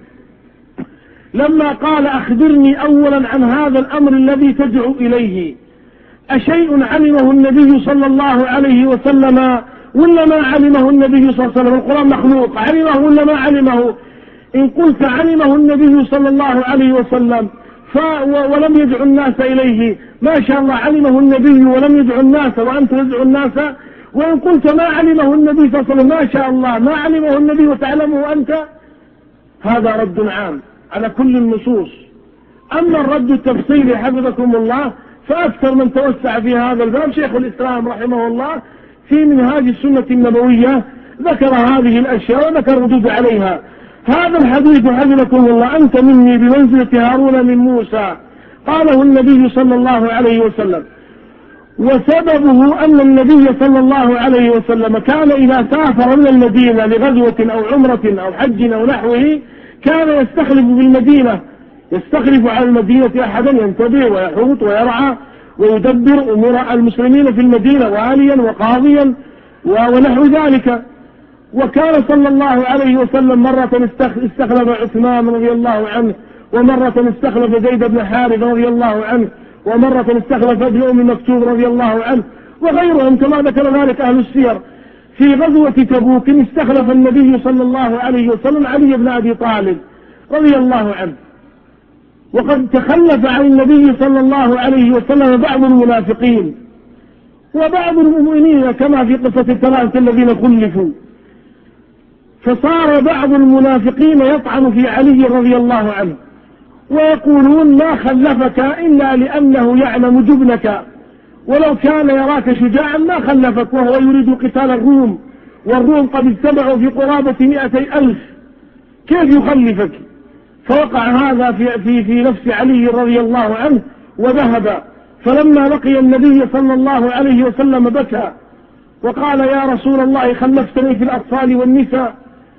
لما قال أخبرني أولا عن هذا الأمر الذي تدعو إليه، أشيء علمه النبي صلى الله عليه وسلم ولا ما علمه النبي صلى الله عليه وسلم؟ القرآن مخلوق، علمه ولا ما علمه؟ إن قلت علمه النبي صلى الله عليه وسلم ولم يدعو الناس إليه، ما شاء الله علمه النبي ولم يدعو الناس وأنت تدعو الناس. وإن قلت ما علمه النبي صلى الله عليه وسلم، ما شاء الله ما علمه النبي وتعلمه أنت. هذا رد عام على كل النصوص. أما الرد التفصيلي حفظكم الله فأكثر من توسع في هذا الباب شيخ الإسلام رحمه الله في منهاج السنة النبوية ذكر هذه الأشياء وذكر ردود عليها. هذا الحديث حفظكم الله أنت مني بمنزلة هارون من موسى قاله النبي صلى الله عليه وسلم، وسببه أن النبي صلى الله عليه وسلم كان إذا سافر من المدينة لغزوة أو عمرة أو حج أو نحوه كان يستخلف بالمدينة، يستخلف على المدينة أحدا ينتبه ويحوط ويرعى ويدبر أمور المسلمين في المدينة واليا وقاضيا ونحو ذلك. وكان صلى الله عليه وسلم مرة استخلف عثمان رضي الله عنه، ومرة استخلف زيد بن حارث رضي الله عنه، ومرة استخلف ابن أم مكتوم رضي الله عنه وغيرهم كما ذكر ذلك أهل السير. في غزوة تبوك استخلف النبي صلى الله عليه وسلم علي بن أبي طالب رضي الله عنه، وقد تخلف عن النبي صلى الله عليه وسلم بعض المنافقين وبعض المؤمنين كما في قصة الثلاثة الذين خلفوا، فصار بعض المنافقين يطعن في علي رضي الله عنه ويقولون ما خلفك إلا لأنه يعلم جبنك، ولو كان يراك شجاعا ما خلفك، وهو يريد قتال الروم، والروم قد اجتمعوا في قرابة 200,000، كيف يخلفك؟ فوقع هذا في نفس علي رضي الله عنه وذهب، فلما لقي النبي صلى الله عليه وسلم بكى وقال يا رسول الله خلفتني في الأطفال والنساء،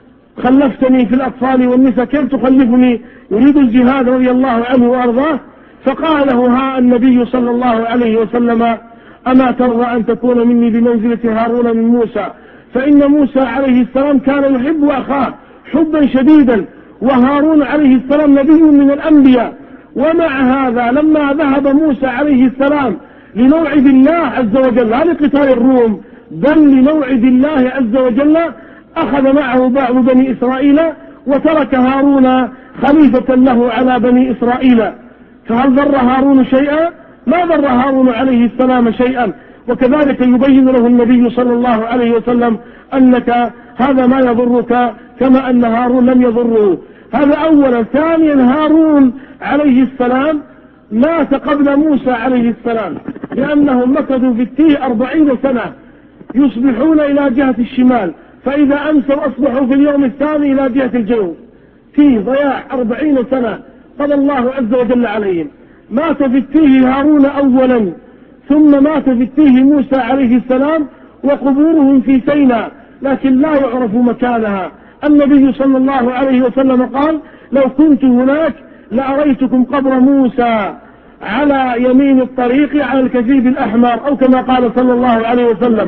خلفتني في الأطفال والنساء كيف تخلفني؟ يريد الجهاد رضي الله عنه وأرضاه. فقال له ها النبي صلى الله عليه وسلم أما ترضى أن تكون مني بمنزلة هارون من موسى؟ فإن موسى عليه السلام كان يحب أخاه حبا شديدا، وهارون عليه السلام نبي من الأنبياء. ومع هذا لما ذهب موسى عليه السلام لموعد الله عز وجل لا لقتال الروم بل لموعد الله عز وجل أخذ معه بعض بني إسرائيل وترك هارون خليفة له على بني إسرائيل. فهل ضر هارون شيئا؟ ما ضر هارون عليه السلام شيئا. وكذلك يبين له النبي صلى الله عليه وسلم أنك هذا ما يضرك كما أن هارون لم يضره. هذا أولا. ثانيا هارون عليه السلام مات قبل موسى عليه السلام، لأنهم مكثوا في التيه 40 سنة يصبحون إلى جهة الشمال، فإذا أمسوا أصبحوا في اليوم الثاني إلى جهة الجنوب، في ضياع 40 سنة قضى الله عز وجل عليهم. مات في التيه هارون أولا، ثم مات في التيه موسى عليه السلام، وقبورهم في سيناء لكن لا يعرف مكانها. النبي صلى الله عليه وسلم قال لو كنت هناك لأريتكم قبر موسى على يمين الطريق على الكثيب الأحمر، أو كما قال صلى الله عليه وسلم.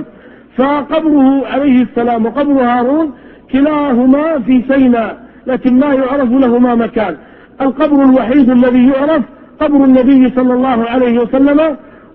فقبره عليه السلام وقبر هارون كلاهما في سيناء لكن لا يعرف لهما مكان. القبر الوحيد الذي يعرف قبر النبي صلى الله عليه وسلم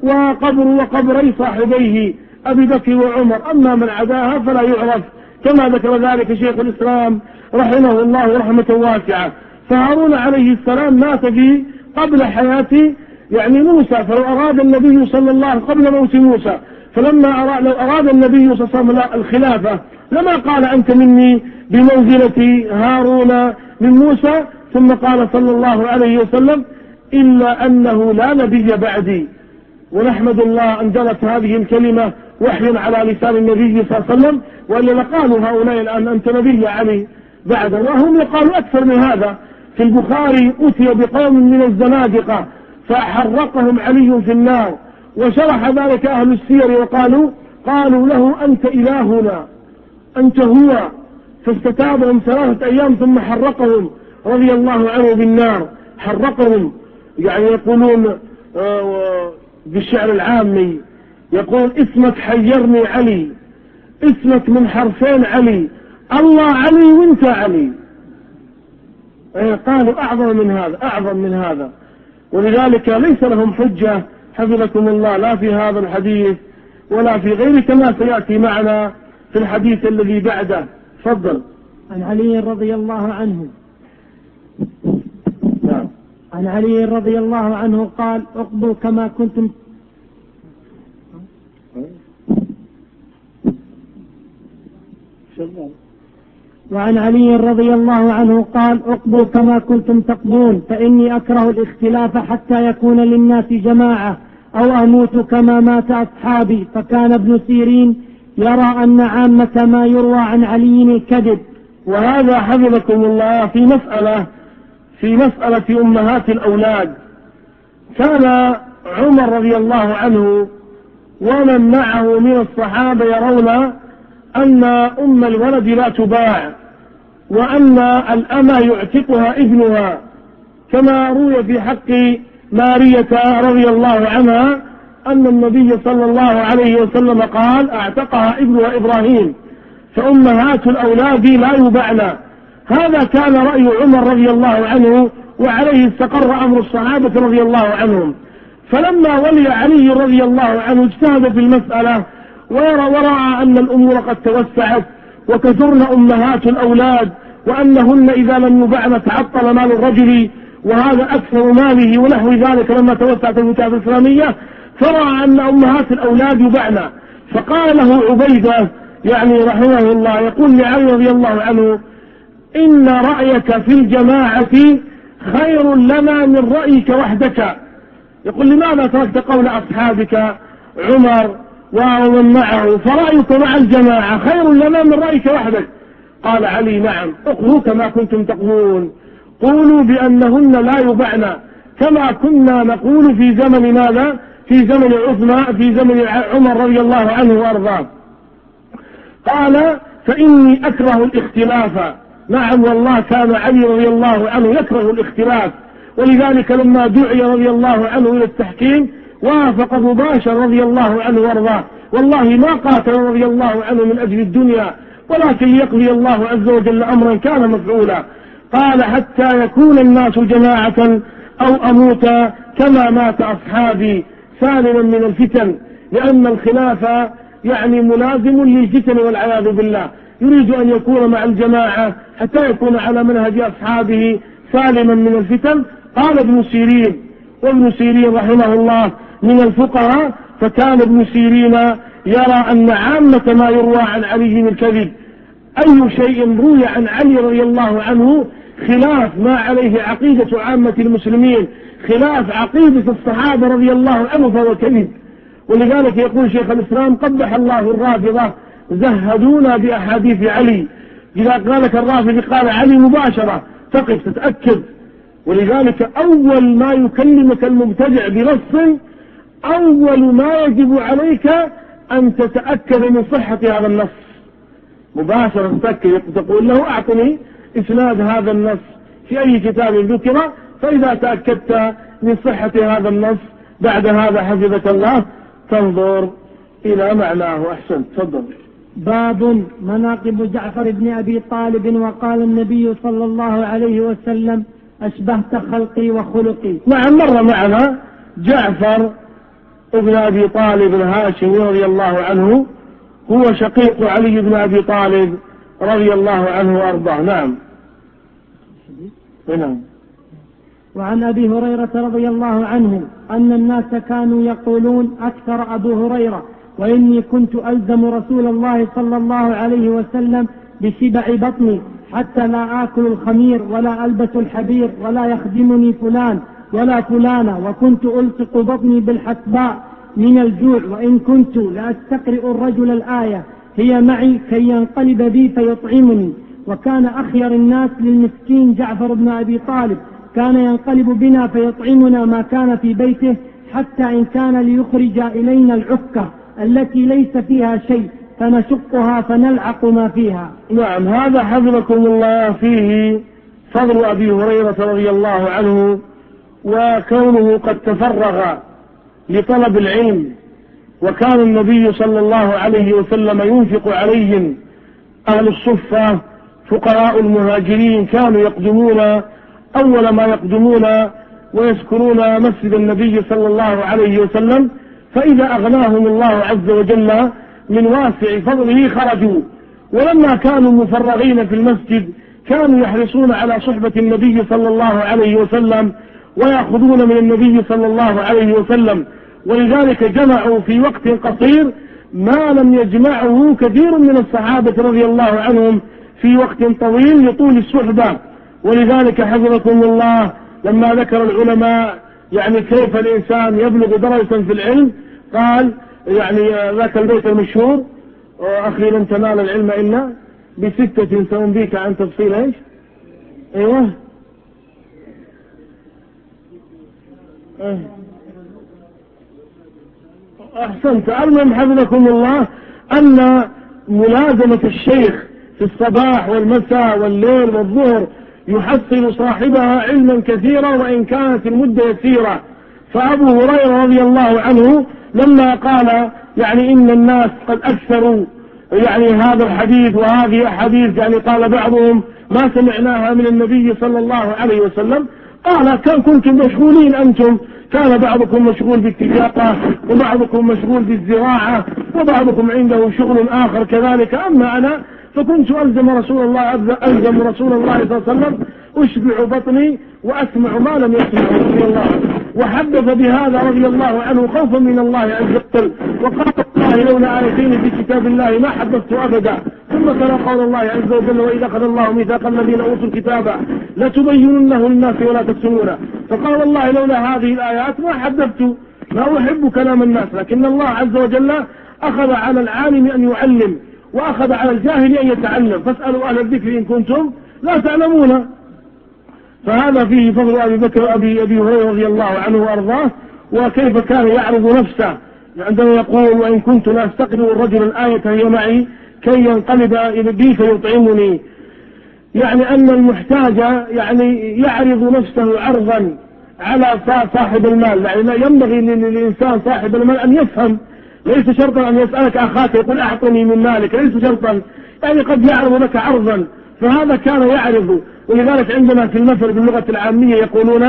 وقبري صاحبيه أبي بكر وعمر، أما من عداها فلا يعرف، كما ذكر ذلك شيخ الإسلام رحمه الله رحمة واسعة. فهارون عليه السلام مات في قبل حياة موسى، فلو أراد النبي صلى الله عليه وسلم قبل موت موسى، فلما لو أراد النبي صلى الله عليه وسلم الخلافة لما قال أنت مني بمنزلة هارون من موسى، ثم قال صلى الله عليه وسلم إلا أنه لا نبي بعدي. ونحمد الله أن جرت هذه الكلمة وحي على لسان النبي صلى الله عليه وسلم، وإلا لقالوا هؤلاء الآن أنت نبي علي بعد، وهم يقالوا أكثر من هذا. في البخاري أتي بقوم من الزنادقة فحرقهم علي في النار، وشرح ذلك أهل السير قالوا له أنت إلهنا أنت هو، فاستتابهم 3 أيام ثم حرقهم رضي الله عنه بالنار. حرقهم يقولون بالشعر العامي يقول اسمك حيرني علي، اسمك من حرفين علي، الله علي وانت علي. قالوا أعظم من هذا. ولذلك ليس لهم حجة حفظكم الله لا في هذا الحديث ولا في غيره، كما سيأتي معنا في الحديث الذي بعده. تفضل. عن علي رضي الله عنه نعم. عن علي رضي الله عنه قال اقضوا كما كنتم وعن علي رضي الله عنه قال اقضوا كما كنتم تقضون، فإني أكره الاختلاف حتى يكون للناس جماعة أو أموت كما مات أصحابي. فكان ابن سيرين يرى أن عامة ما يروى عن علي الكذب، وهذا حفظكم الله في مسألة أمهات الأولاد. كان عمر رضي الله عنه ومن معه من الصحابة يرون أن أم الولد لا تباع، وأن الأمة يعتقها ابنها، كما روي في حق مارية رضي الله عنها أن النبي صلى الله عليه وسلم قال أعتقها ابنها إبراهيم، فأمهات الأولاد لا يباعن. هذا كان رأي عمر رضي الله عنه، وعليه استقر أمر الصحابة رضي الله عنهم. فلما ولي علي رضي الله عنه اجتهد في المسألة ورأى أن الأمور قد توسعت وكثرن أمهات الأولاد، وأنهن إذا لم يبعن تعطل مال الرجل وهذا أكثر ماله ونحو ذلك لما توسعت الفتاة الإسلامية، فرأى أن أمهات الأولاد يبعن. فقال له عبيدة يعني رحمه الله يقول لعلي رضي الله عنه إن رأيك في الجماعة خير لنا من رأيك وحدك. يقول لماذا تركت قول أصحابك عمر ومن معه، فرأيك مع الجماعة خير لنا من رأيك وحدك؟ قال علي نعم، اقولوا كما كنتم تقولون، قولوا بأنهن لا يبعن كما كنا نقول في زمن ماذا؟ في زمن في زمن عمر رضي الله عنه وارضاه. قال فإني أكره الاختلاف. نعم والله كان علي رضي الله عنه يكره الاختلاف، ولذلك لما دعي رضي الله عنه إلى التحكيم وافق مباشر رضي الله عنه وارضاه. والله ما قاتل رضي الله عنه من أجل الدنيا، ولكن يقضي الله عز وجل أمرا كان مفعولا. قال حتى يكون الناس جماعة أو أموت كما مات أصحابي سالما من الفتن، لأن الخلاف يعني ملازم للفتن والعياذ بالله. يريد أن يكون مع الجماعة حتى يكون على منهج أصحابه سالما من الفتن. قال ابن سيرين، وابن سيرين رحمه الله من الفقهاء، فكان ابن سيرين يرى أن عامة ما يروى عن علي من كذب. أي شيء روي عن علي رضي الله عنه خلاف ما عليه عقيدة عامة المسلمين، خلاف عقيدة الصحابة رضي الله عنه، فهو كذب. ولذلك يقول شيخ الإسلام قبح الله الرافضة زهدونا بأحاديث علي. إذا قالك الرافضي قال علي مباشرة تقف تتأكد. ولذلك أول ما يكلمك المبتدع بنص، أول ما يجب عليك أن تتأكد من صحة هذا النص مباشرة. تتأكد تقول له أعطني إسناد هذا النص في أي كتاب ذكر، فإذا تأكدت من صحة هذا النص بعد هذا حفظك الله تنظر إلى معناه. أحسن، تفضل. باب مناقب جعفر بن أبي طالب. وقال النبي صلى الله عليه وسلم أشبهت خلقي وخلقي. نعم، مر معنا جعفر ابن أبي طالب الهاشمي رضي الله عنه، هو شقيق علي بن أبي طالب رضي الله عنه وأرضاه. نعم. وعن أبي هريرة رضي الله عنه أن الناس كانوا يقولون أكثر أبو هريرة وإني كنت ألزم رسول الله صلى الله عليه وسلم بشبع بطني حتى لا آكل الخمير ولا ألبس الحبير ولا يخدمني فلان ولا فلانة، وكنت ألصق بطني بالحسباء من الجوع، وإن كنت لأستقرئ الرجل الآية هي معي كي ينقلب بي فيطعمني. وكان أخير الناس للمسكين جعفر بن أبي طالب، كان ينقلب بنا فيطعمنا ما كان في بيته، حتى إن كان ليخرج إلينا العكة التي ليس فيها شيء فنشقها فنلعق ما فيها. نعم، هذا حفظكم الله فيه فضل أبي هريرة رضي الله عنه، وكونه قد تفرغ لطلب العلم، وكان النبي صلى الله عليه وسلم ينفق عليهم. أهل الصفة فقراء المهاجرين كانوا يقدمون أول ما يقدمون ويسكنون مسجد النبي صلى الله عليه وسلم، فإذا أغناهم الله عز وجل من واسع فضله خرجوا. ولما كانوا مفرغين في المسجد كانوا يحرصون على صحبة النبي صلى الله عليه وسلم ويأخذون من النبي صلى الله عليه وسلم، ولذلك جمعوا في وقت قصير ما لم يجمعه كثير من الصحابة رضي الله عنهم في وقت طويل لطول الصحبة. ولذلك حفظكم الله لما ذكر العلماء يعني كيف الإنسان يبلغ درجة في العلم، قال يعني ذاك البيت المشهور أخي لن تنال العلم إلا ب6 سأنبيك عن تفصيل ايش؟ ايوه احسنت. المهم حفظكم الله ان ملازمة الشيخ في الصباح والمساء والليل والظهر يحصل صاحبها علما كثيرا وان كانت المدة يسيرة. فابو هريرة رضي الله عنه لما قال يعني ان الناس قد اكثروا يعني هذا الحديث وهذه احاديث، يعني قال بعضهم ما سمعناها من النبي صلى الله عليه وسلم، قال كم كنتم مشغولين أنتم؟ كان بعضكم مشغول بالتجارة وبعضكم مشغول بالزراعة وبعضكم عنده شغل آخر كذلك، أما أنا فكنت ألزم رسول الله صلى الله عليه وسلم أشبع بطني وأسمع ما لم يسمعه رضي الله عنه. وحدث بهذا رضي الله عنه خوفا من الله عز وجل، وقال الله لولا آيتين في كتاب الله ما حدثت أبدا. ثم تلا قول الله عز وجل وإذا أخذ الله ميثاق الذين أوتوا الكتاب لتبيننه للناس ولا تكتمونه. فقال الله لولا هذه الآيات ما حدثت، ما أحب كلام الناس، لكن الله عز وجل أخذ على العالم أن يعلم وأخذ على الجاهل أن يتعلم، فاسألوا أهل الذكر إن كنتم لا تعلمون. فهذا فيه فضل أبي بكر أبي هريرة رضي الله عنه وأرضاه، وكيف كان يعرض نفسه عندما يقول وإن كنت لا أستقبل الرجل الآية هي معي كي ينقلب إلى بي فيطعمني. يعني أن المحتاج يعني يعرض نفسه عرضا على صاحب المال. يعني لا ينبغي للإنسان صاحب المال أن يفهم، ليس شرطا أن يسألك أخاك يقول أعطني من مالك، ليس شرطا، يعني قد يعرض لك عرضا، فهذا كان يعرض. ولذلك عندنا في المثل باللغة العامية يقولون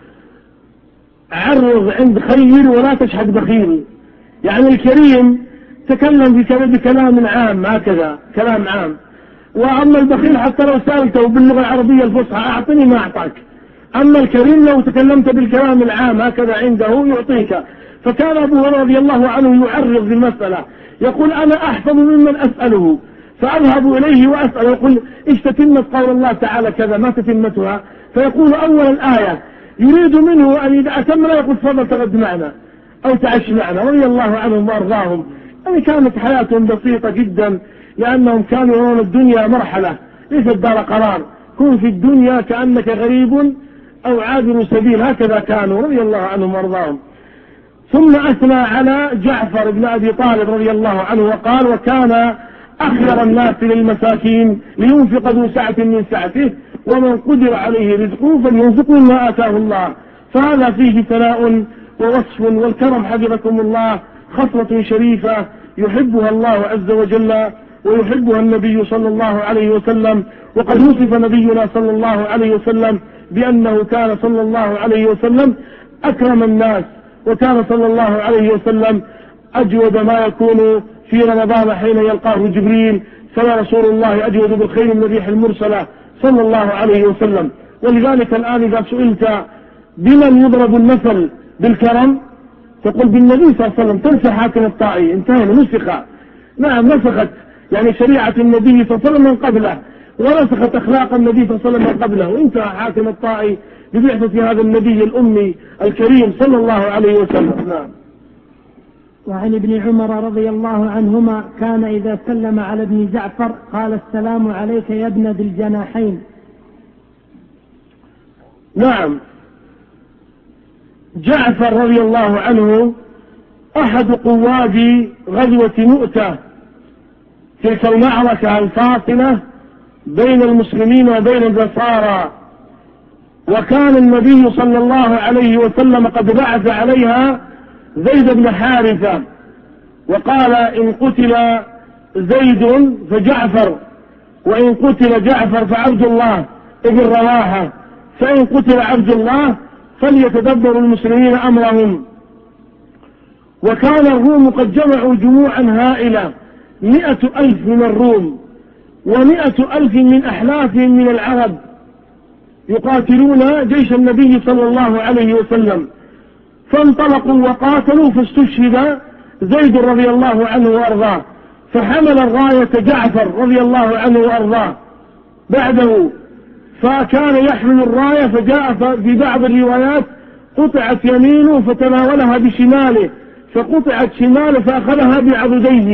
عرض عند خير ولا تشحد بخيل. يعني الكريم تكلم بكلام عام هكذا كلام عام، وأما البخيل حتى لو سألته باللغة العربية الفصحى أعطني ما أعطاك. أما الكريم لو تكلمت بالكلام العام هكذا عنده يعطيك. فكان أبو هريرة رضي الله عنه يعرض بالمسألة، يقول أنا أحفظ ممن أسأله، فأذهب إليه وأسأل يقول إيش تتمة قول الله تعالى كذا ما تتمتها، فيقول أول الآية يريد منه أن إذا أتم لا يقول تفضل تغد معنا أو تعش معنا رضي الله عنهم وأرضاهم. يعني كانت حياتهم بسيطة جدا، لأنهم كانوا يرون الدنيا مرحلة ليست دار قرار، كن في الدنيا كأنك غريب أو عابر سبيل، هكذا كانوا رضي الله عنهم وأرضاهم. ثم أثنى على جعفر بن أبي طالب رضي الله عنه وقال وكان أخير الناس للمساكين لينفق ذو سعة من سعته ومن قدر عليه رزقه فلينفق مما آتاه الله. فهذا فيه ثناء ووصف والكرم حفظكم الله، خصلة شريفة يحبها الله عز وجل ويحبها النبي صلى الله عليه وسلم. وقد وصف نبينا صلى الله عليه وسلم بأنه كان صلى الله عليه وسلم أكرم الناس، وكان صلى الله عليه وسلم أجود ما يكون في رمضان حين يلقاه جبريل، فيا رسول الله أجود بالخير من الريح المرسلة صلى الله عليه وسلم. ولذلك الآن إذا سئلت بمن يضرب المثل بالكرم تقول بالنبي صلى الله عليه وسلم، تنسى حاكم الطائي، انتهينا نسخ. نعم نسخت يعني شريعة النبي صلى الله عليه وسلم من قبله، ونسخت أخلاق النبي صلى الله عليه وسلم من قبله، وانتهى حاكم الطائي ببعثة هذا النبي الأمي الكريم صلى الله عليه وسلم. نعم. وعن ابن عمر رضي الله عنهما كان إذا سلم على ابن جعفر قال السلام عليك يا ابن ذي الجناحين. نعم. جعفر رضي الله عنه أحد قواد غزوة مؤتة، تلك المعركة الفاصلة بين المسلمين وبين النصارى، وكان النبي صلى الله عليه وسلم قد بعث عليها زيد بن حارثة، وقال إن قتل زيد فجعفر، وإن قتل جعفر فعبد الله ابن رواحة، فإن قتل عبد الله فليتدبر المسلمين أمرهم. وكان الروم قد جمعوا جموعا هائلة 100,000 من الروم و100,000 من أحلافهم من العرب يقاتلون جيش النبي صلى الله عليه وسلم، فانطلقوا وقاتلوا فاستشهد زيد رضي الله عنه وأرضاه، فحمل الراية جعفر رضي الله عنه وأرضاه بعده، فكان يحمل الراية، فجاء في بعض الروايات قطعت يمينه فتناولها بشماله، فقطعت شماله فأخذها بعضديه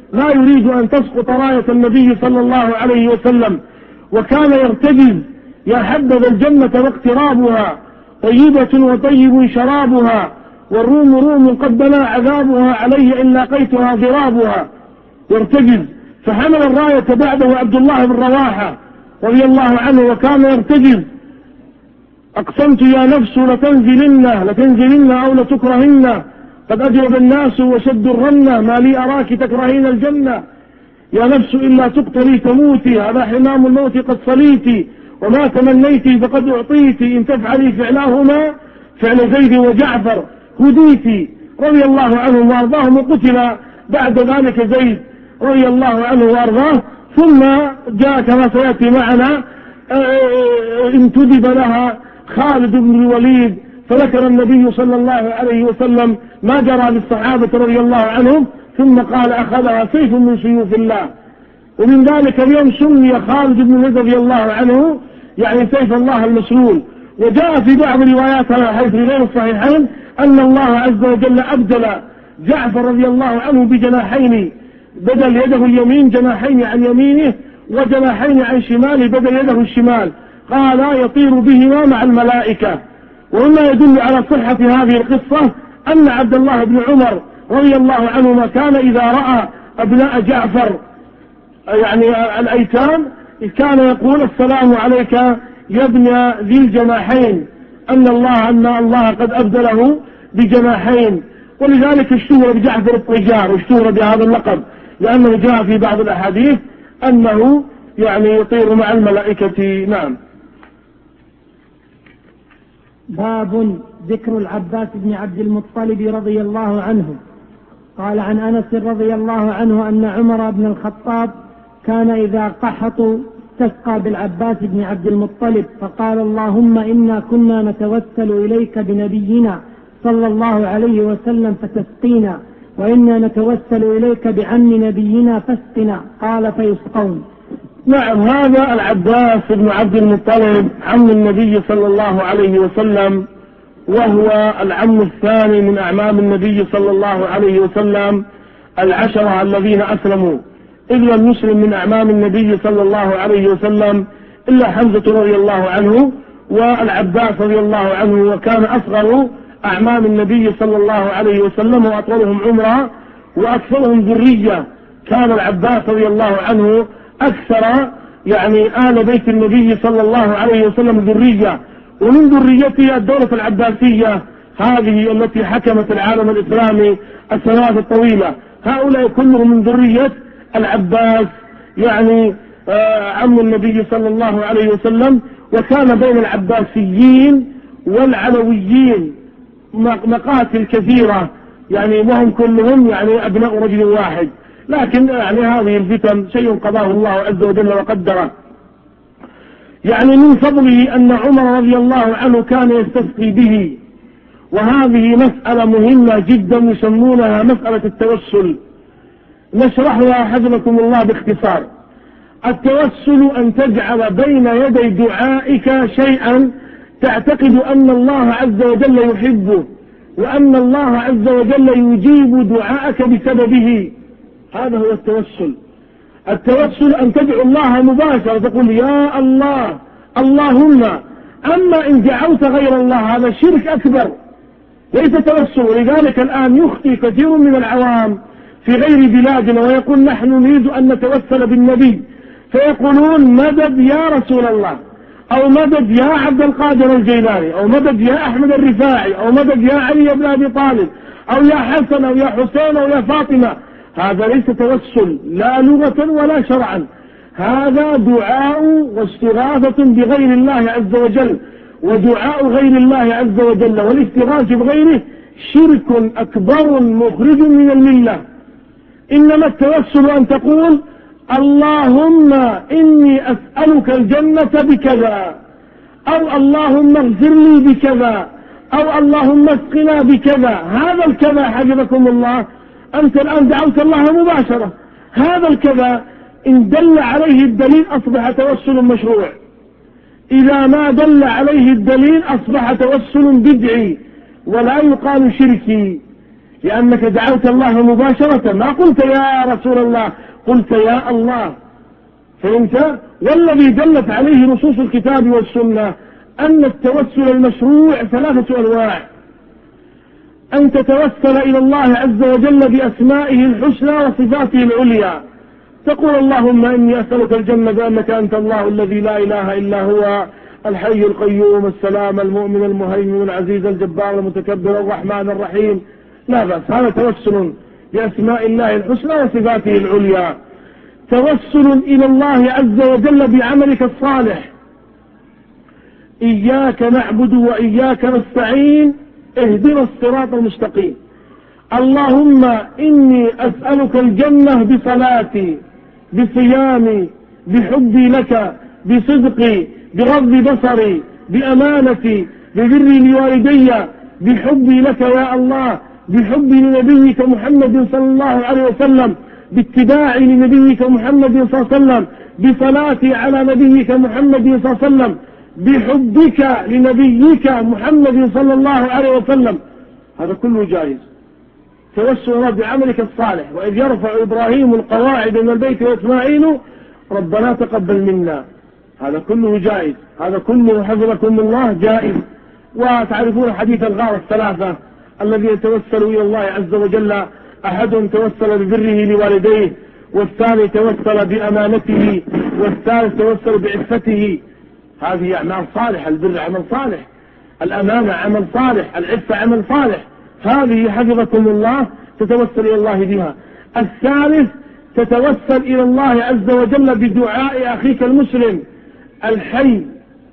لا يريد أن تسقط راية النبي صلى الله عليه وسلم، وكان يرتجز: يا حبذا الجنة واقترابها، طيبة وطيب شرابها، والروم روم قد بنى عذابها، علي إن لاقيتها ضرابها. يرتجز، فحمل الراية بعده عبد الله بن رواحة رضي الله عنه، وكان يرتجز: أقسمت يا نفس لتنزلن أو لتكرهن، قد أجرب الناس وشدوا الرنة، ما لي أراك تكرهين الجنة، يا نفس إلا تقتلي تموتي، هذا حمام الموت قد صليتي، وما تمنيتي فقد أعطيتي، إن تفعلي فعلاهما فعل زيد وجعفر هديتي. رضي الله عنهم وأرضاهم، وقتل بعد ذلك زيد رضي الله عنه وأرضاه. ثم جاء كما سيأتي معنا انتدب لها خالد بن الوليد، فذكر النبي صلى الله عليه وسلم ما جرى للصحابة رضي الله عنهم، ثم قال: أخذها سيف من سيوف الله. ومن ذلك اليوم سمي خالد بن الوليد رضي الله عنه يعني سيف الله المسلول. وجاء في بعض الروايات حيث غير الصحيحين أن الله عز وجل أبدل جعفر رضي الله عنه بجناحين، بدل يده اليمين جناحين عن يمينه، وجناحين عن شماله بدل يده الشمال، قال: يطير بهما مع الملائكة. ومما يدل على صحة هذه القصة أن عبد الله بن عمر رضي الله عنهما كان إذا رأى أبناء جعفر يعني الأيتام كان يقول: السلام عليك يا ابن ذي الجناحين، أن الله قد أبدله بجناحين. ولذلك اشتهر بجعفر الطيجار، واشتهر بهذا اللقب، لأنه جاء في بعض الأحاديث أنه يعني يطير مع الملائكة. نعم. باب ذكر العباس بن عبد المطلب رضي الله عنه. قال عن أنس رضي الله عنه أن عمر بن الخطاب كان إذا قحطوا استسقى بالعباس بن عبد المطلب، فقال: اللهم إنا كنا نتوسل إليك بنبينا صلى الله عليه وسلم فتسقينا، وإنا نتوسل إليك بعم نبينا فاسقنا. قال: فيسقون. نعم، هذا العباس بن عبد المطلب عم النبي صلى الله عليه وسلم، وهو العم الثاني من أعمام النبي صلى الله عليه وسلم 10 الذين أسلموا، إذ لم يسلم من أعمام النبي صلى الله عليه وسلم إلا حمزة رضي الله عنه والعباس رضي الله عنه، وكان أصغر أعمام النبي صلى الله عليه وسلم وأطولهم عمرا وأكثرهم ذرية. كان العباس رضي الله عنه أكثر يعني آل بيت النبي صلى الله عليه وسلم ذرية، ومن ذريته الدولة العباسية هذه التي حكمت العالم الإسلامي السنوات الطويلة. هؤلاء كلهم من ذرية العباس يعني عم النبي صلى الله عليه وسلم. وكان بين العباسيين والعلويين مقاتل كثيرة يعني، وهم كلهم يعني أبناء رجل واحد، لكن يعني هذه الفتن شيء قضاه الله عز وجل وقدره. يعني من فضله أن عمر رضي الله عنه كان يستسقي به، وهذه مسألة مهمة جدا يسمونها مسألة التوسل. نشرحها حفظكم الله باختصار. التوسل أن تجعل بين يدي دعائك شيئا تعتقد أن الله عز وجل يحبه، وأن الله عز وجل يجيب دعاءك بسببه، هذا هو التوسل. التوسل أن تدعو الله مباشرة، تقول: يا الله اللهم. أما إن دعوت غير الله هذا شرك أكبر، ليس توسل. ولذلك الآن يخطي كثير من العوام في غير بلادنا ويقول: نحن نريد أن نتوسل بالنبي، فيقولون: مدد يا رسول الله، أو مدد يا عبد القادر الجيلاني، أو مدد يا أحمد الرفاعي، أو مدد يا علي بن أبي طالب، أو يا حسن، أو يا حسين، أو يا فاطمة. هذا ليس توسل لا لغة ولا شرعا، هذا دعاء واستغاثة بغير الله عز وجل، ودعاء غير الله عز وجل والاستغاثة بغيره شرك أكبر مخرج من الملة. إنما التوسل أن تقول: اللهم إني أسألك الجنة بكذا، أو اللهم اغفر لي بكذا، أو اللهم اسقنا بكذا. هذا الكذا حفظكم الله أنت الآن دعوت الله مباشرة. هذا الكذا إن دل عليه الدليل أصبح توسل مشروع، إذا ما دل عليه الدليل أصبح توسل بدعي ولا يقال شركي. لأنك دعوت الله مباشرة، ما قلت يا رسول الله، قلت يا الله. فهمت؟ والذي دلت عليه نصوص الكتاب والسنة أن التوسل المشروع 3 أنواع: أن تتوسل إلى الله عز وجل بأسمائه الحسنى وصفاته العليا، تقول اللهم إني أسألك الجنة بأنك أنت الله الذي لا إله إلا هو الحي القيوم السلام المؤمن المهيمن العزيز الجبار المتكبر الرحمن الرحيم، لا بأس، هذا توسل بأسماء الله الحسنى وصفاته العليا. توسل إلى الله عز وجل بعملك الصالح: إياك نعبد وإياك نستعين اهدنا الصراط المستقيم. اللهم إني أسألك الجنة بصلاتي، بصيامي، بحبي لك، بصدقي، بغض بصري، بأمانتي، ببري لوالدي، بحبي لك يا الله، بحبي لنبيك محمد صلى الله عليه وسلم، باتباعي لنبيك محمد صلى الله عليه وسلم، بصلاتي على نبيك محمد صلى الله عليه وسلم، بحبك لنبيك محمد صلى الله عليه وسلم. هذا كله جائز. توسل بعملك الصالح: وإذ يرفع إبراهيم القواعد من البيت وإسماعيل ربنا تقبل منا. هذا كله جائز، هذا كله حفظكم الله جائز. وتعرفون حديث الغار 3 الذي يتوسل إلى الله عز وجل: أحد توسل ببره لوالديه، والثاني توسل بأمانته، والثالث توسل بعفته. هذه أعمال صالحة، البر عمل صالح، الأمانة عمل صالح، العفة عمل صالح، هذه حفظكم الله تتوسل إلى الله بها. الثالث تتوسل إلى الله عز وجل بدعاء أخيك المسلم الحي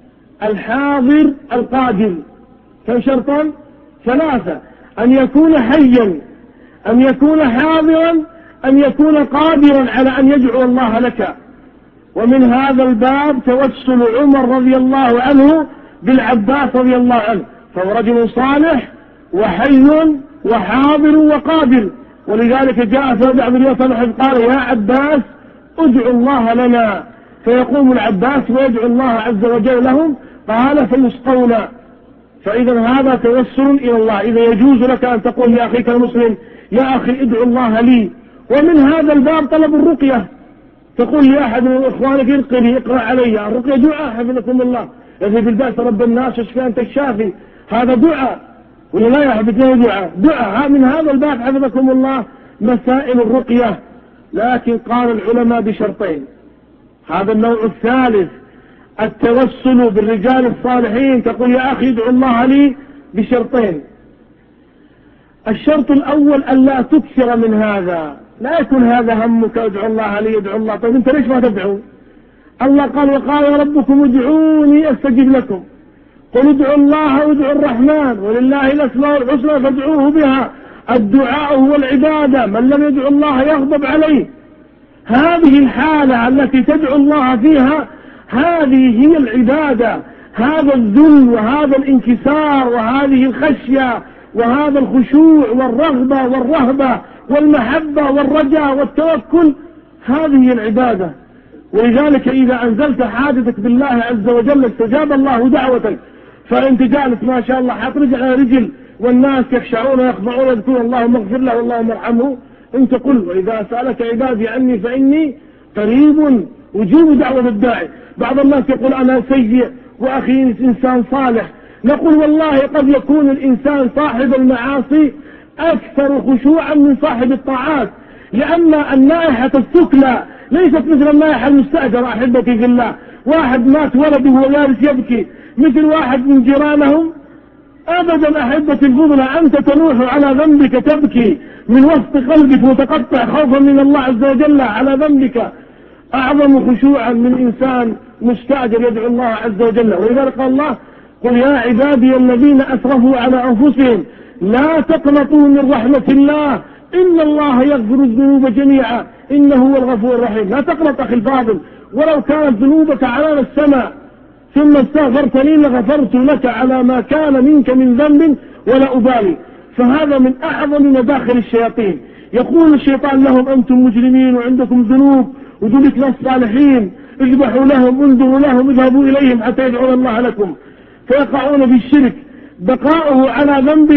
الحاضر القادر. كم شرطا؟ 3: أن يكون حيا، أن يكون حاضرا، أن يكون قادرا على أن يدعو الله لك. ومن هذا الباب توسل عمر رضي الله عنه بالعباس رضي الله عنه، فهو رجل صالح وحي وحاضر وقادر، ولذلك جاء في بعض الروايات قال: يا عباس ادعو الله لنا، فيقوم العباس ويدعو الله عز وجل لهم، قال: فيسقون. فإذا هذا توسل إلى الله. إذا يجوز لك أن تقول لأخيك المسلم: يا أخي ادعو الله لي. ومن هذا الباب طلب الرقية، تقول لأحد من إخوانك: ارقني، اقرأ علي. الرقية دعاء حفظكم الله، يذهب البأس رب الناس اشفي أنت الشافي، هذا دعاء ولا لا يا حبيبي؟ دعاء. من هذا الباب حفظكم الله مسائل الرقية. لكن قال العلماء بشرطين. هذا النوع الثالث التوسل بالرجال الصالحين، تقول: يا أخي ادعو الله لي، بشرطين. الشرط الأول ألا تكثر من هذا، لا يكون هذا همك ادعو الله لي ادعو الله. طيب أنت ليش ما تدعو؟ الله قال: وقال ربكم ادعوني أستجب لكم. قل ادعوا الله وادعوا الرحمن ولله الأسماء الحسنى فادعوه بها. الدعاء هو العبادة، من لم يدعو الله يغضب عليه. هذه الحالة التي تدعو الله فيها هذه هي العبادة، هذا الذل وهذا الانكسار وهذه الخشية وهذا الخشوع والرغبة والرهبة والمحبة والرجاء والتوكل، هذه هي العبادة. ولذلك إذا أنزلت حاجتك بالله عز وجل استجاب الله دعوتك. فأنت جالس ما شاء الله حاط رجل على رجل والناس يخشعون ويخضعون يذكرون اللهم اغفر له واللهم ارحمه، انت قل: وإذا سألك عبادي عني فإني قريب أجيب دعوة الداعي. بعض الناس يقول: أنا سيء وأخي إنسان صالح. نقول: والله قد يكون الإنسان صاحب المعاصي أكثر خشوعا من صاحب الطاعات، لأن النائحة الثكلى ليست مثل النائحة المستأجرة. أحبتي في الله، واحد مات ولده وهو جالس يبكي مثل واحد من جيرانهم أبدا. أحبتي الفضلى، أنت تنوح على ذنبك تبكي من وسط قلبك متقطع خوفا من الله عز وجل على ذنبك، أعظم خشوعا من إنسان مستأجر يدعو الله عز وجل. ولذلك قال الله: قل يا عبادي الذين أسرفوا على أنفسهم لا تقنطوا من رحمة الله إن الله يغفر الذنوب جميعا إنه هو الغفور الرحيم. لا تقنط أخي الفاضل، ولو كانت ذنوبك على السماء ثم استغفرتني لغفرت لك على ما كان منك من ذنب ولا أبالي. فهذا من أعظم مداخل الشياطين. يقول الشيطان لهم: أنتم مجرمين وعندكم ذنوب وذلك ناس صالحين، اذبحوا لهم، انظروا لهم، اذهبوا إليهم حتى يدعون الله لكم. فيقعون في الشرك. بقاؤه على ذنبه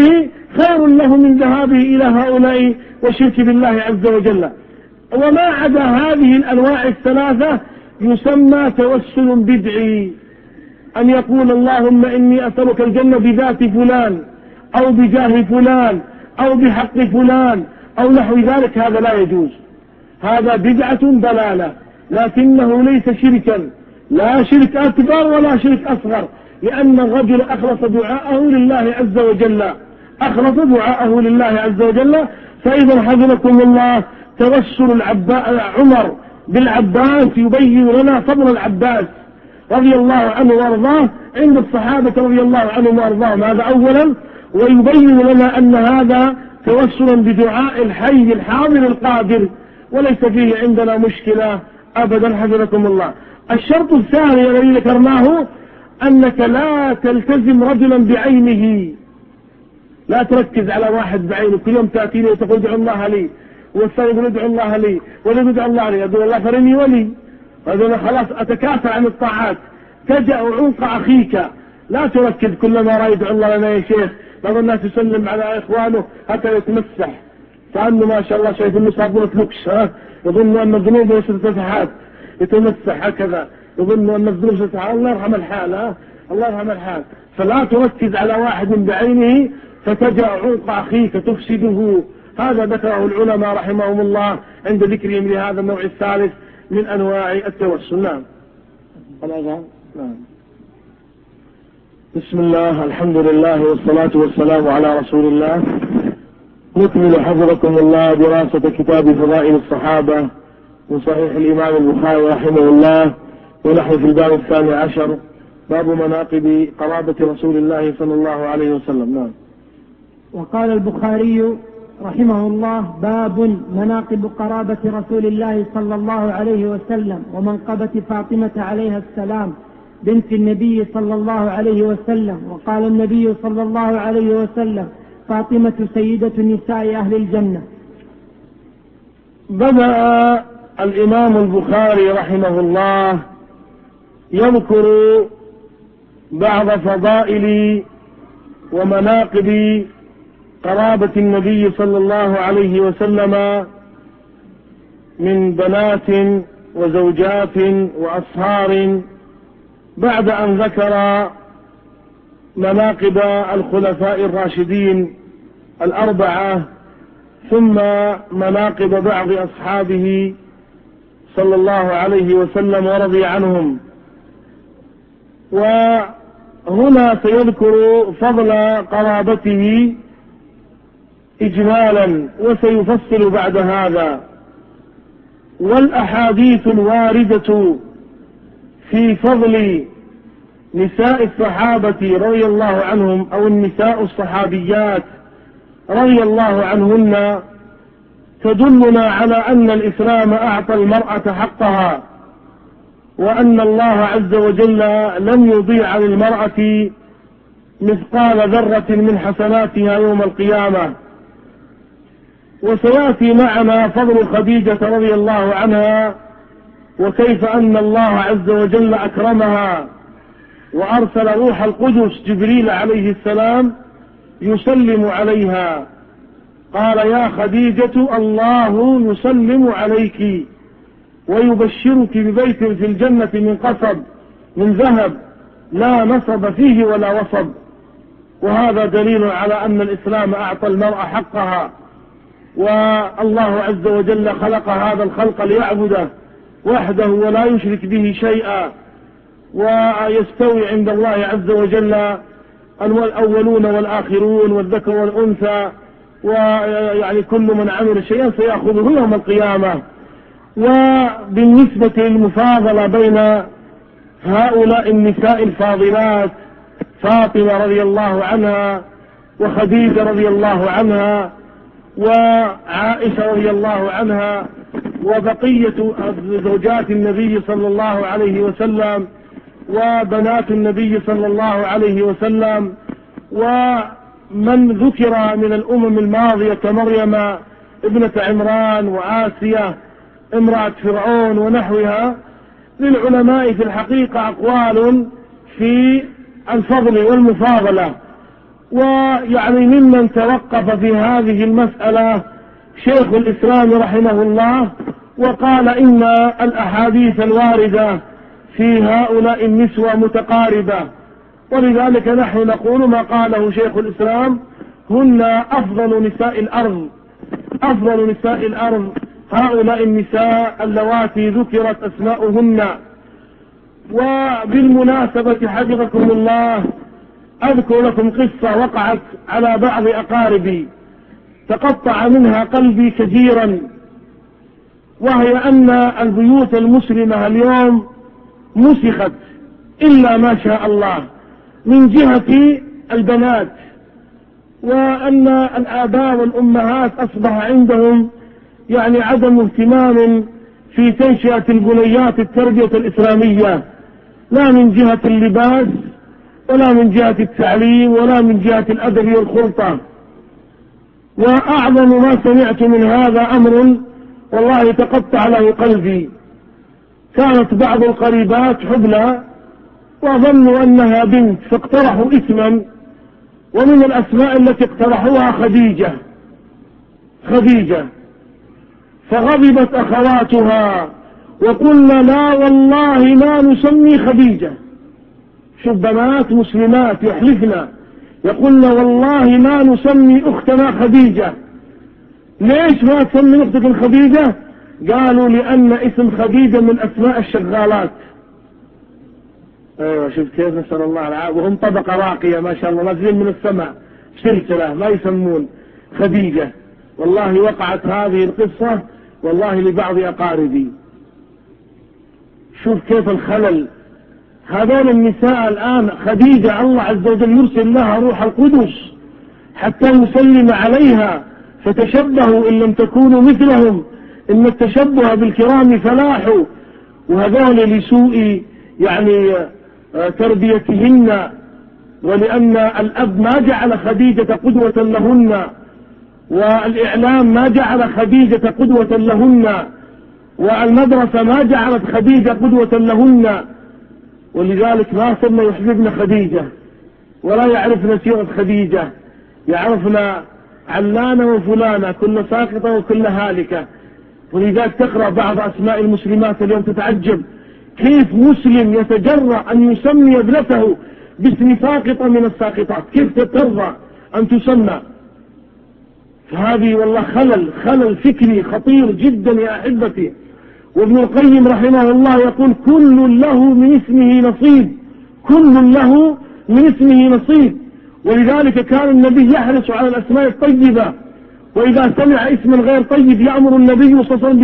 خير له من ذهابه إلى هؤلاء والشرك بالله عز وجل. وما عدا هذه الأنواع الثلاثة يسمى توسل بدعي، أن يقول اللهم إني أسألك الجنة بذات فلان أو بجاه فلان أو بحق فلان أو نحو ذلك، هذا لا يجوز، هذا بدعة ضلالة، لكنه ليس شركا، لا شرك أكبر ولا شرك أصغر، لأن الرجل أخلص دعاءه لله عز وجل، أخلص دعاءه لله عز وجل. فإذا حفظكم الله توسل عمر بالعباس يبين لنا فضل العباس رضي الله عنه وارضاه عند الصحابة رضي الله عنهم وارضاهم، هذا أولا، ويبين لنا أن هذا توسلا بدعاء الحي الحاضر القادر، وليس فيه عندنا مشكلة أبدا حفظكم الله. الشرط الثاني الذي ذكرناه أنك لا تلتزم رجلا بعينه، لا تركز على واحد بعينه، كل يوم تأتيني وتقول ادعو الله لي، والثاني يقول ادعو الله لي، ولا ادعو الله لي، ادعو الله فرني ولي، هذا خلاص أتكاسل عن الطاعات، تجأ عنق أخيك، لا تركز كلما رأى يدعو الله لنا يا شيخ، بعض الناس يسلم على إخوانه حتى يتمسح، كأنه ما شاء الله شايف الناس يصابون فلوكس، يظن أن الذنوب ليست فتحات، يتمسح هكذا، يظن أن الذنوب ستحات، الله يرحم الحال، الله يرحم الحال. فلا تركز على واحد بعينه فتجأ عنق أخيك تفسده، هذا ذكره العلماء رحمهم الله عند ذكرهم لهذا النوع الثالث من أنواع التوسل. نعم. نعم. بسم الله، الحمد لله والصلاة والسلام على رسول الله. نكمل حفظكم الله دراسة كتاب فضائل الصحابة من صحيح الإمام البخاري رحمه الله، ونحن في الباب 12 باب مناقب قرابة رسول الله صلى الله عليه وسلم. نعم. وقال البخاري رحمه الله باب مناقب قرابة رسول الله صلى الله عليه وسلم ومنقبة فاطمة عليها السلام بنت النبي صلى الله عليه وسلم. وقال النبي صلى الله عليه وسلم فاطمة سيدة نساء أهل الجنة. بدأ الإمام البخاري رحمه الله يذكر بعض فضائل ومناقب قرابة النبي صلى الله عليه وسلم من بنات وزوجات وأصهار، بعد أن ذكر مناقب الخلفاء الراشدين الأربعة، ثم مناقب بعض أصحابه صلى الله عليه وسلم ورضي عنهم. وهنا سيذكر فضل قرابته إجمالا، وسيفصل بعد هذا. والأحاديث الواردة في فضل نساء الصحابة رضي الله عنهم أو النساء الصحابيات رضي الله عنهن تدلنا على أن الإسلام أعطى المرأة حقها، وأن الله عز وجل لم يضيع للمرأة مثقال ذرة من حسناتها يوم القيامة. وسيأتي معنا فضل خديجة رضي الله عنها، وكيف أن الله عز وجل أكرمها وأرسل روح القدس جبريل عليه السلام يسلم عليها، قال يا خديجة الله يسلم عليك ويبشرك ببيت في الجنة من قصب من ذهب لا نصب فيه ولا وصب. وهذا دليل على أن الإسلام أعطى المرأة حقها، والله عز وجل خلق هذا الخلق ليعبده وحده ولا يشرك به شيئا، ويستوي عند الله عز وجل الأولون والآخرون والذكر والأنثى، ويعني كل من عمل شيئا سيأخذه يوم القيامة. وبالنسبة للمفاضلة بين هؤلاء النساء الفاضلات فاطمة رضي الله عنها وخديجة رضي الله عنها وعائشة رضي الله عنها وبقية زوجات النبي صلى الله عليه وسلم وبنات النبي صلى الله عليه وسلم، ومن ذكر من الأمم الماضية كمريم ابنة عمران وآسيا امرأة فرعون ونحوها، للعلماء في الحقيقة أقوال في الفضل والمفاضلة. ويعني ممن توقف في هذه المسألة شيخ الإسلام رحمه الله، وقال إن الأحاديث الواردة في هؤلاء النسوة متقاربة، ولذلك نحن نقول ما قاله شيخ الإسلام: هن أفضل نساء الأرض، أفضل نساء الأرض هؤلاء النساء اللواتي ذكرت أسماؤهن. وبالمناسبة حفظكم الله أذكر لكم قصة وقعت على بعض أقاربي تقطع منها قلبي كثيرا، وهي أن البيوت المسلمة اليوم مسخت إلا ما شاء الله من جهة البنات، وأن الآباء والأمهات أصبح عندهم يعني عدم اهتمام في تنشئة البنيات التربية الإسلامية، لا من جهة اللباس ولا من جهة التعليم ولا من جهة الأدب والخلطة. وأعظم ما سمعت من هذا أمر والله تقطع له قلبي. كانت بعض القريبات حبلى وظنوا أنها بنت فاقترحوا اسما، ومن الأسماء التي اقترحوها خديجة، فغضبت أخواتها وقلنا: لا والله ما نسمي خديجة. شوف بنات مسلمات يحلفنا يقولنا: والله ما نسمي أختنا خديجة. ليش ما تسمي أختك خديجة؟ قالوا: لأن اسم خديجة من أسماء الشغالات. ايوه شوف كيف، نسأل الله العافية، وهم طبقة راقية ما شاء الله نازلين من السماء سلسلة ما يسمون خديجة. والله وقعت هذه القصة والله لبعض أقاربي. شوف كيف الخلل. هذول النساء الآن خديجة الله عز وجل يرسل لها روح القدس حتى يسلم عليها، فتشبهوا إن لم تكونوا مثلهم، إن التشبه بالكرام فلاح. وهذول لسوء يعني تربيتهن، ولأن الأب ما جعل خديجة قدوة لهن، والإعلام ما جعل خديجة قدوة لهن، والمدرسة ما جعلت خديجة قدوة لهن، ولذلك ما صرنا يحببن خديجة ولا يعرفن سيرة خديجة، يعرفن علانة وفلانة، كل ساقطة وكل هالكة. ولذلك تقرأ بعض أسماء المسلمات اليوم تتعجب كيف مسلم يتجرأ أن يسمي ابنته باسم ساقطة من الساقطات، كيف تترضى أن تسمى؟ فهذه والله خلل فكري خطير جدا يا أحبتي. وابن القيم رحمه الله يقول: كل له من اسمه نصيب، كل له من اسمه نصيب. ولذلك كان النبي يحرص على الأسماء الطيبة، وإذا سمع اسما غير طيب يأمر النبي صلى الله عليه وسلم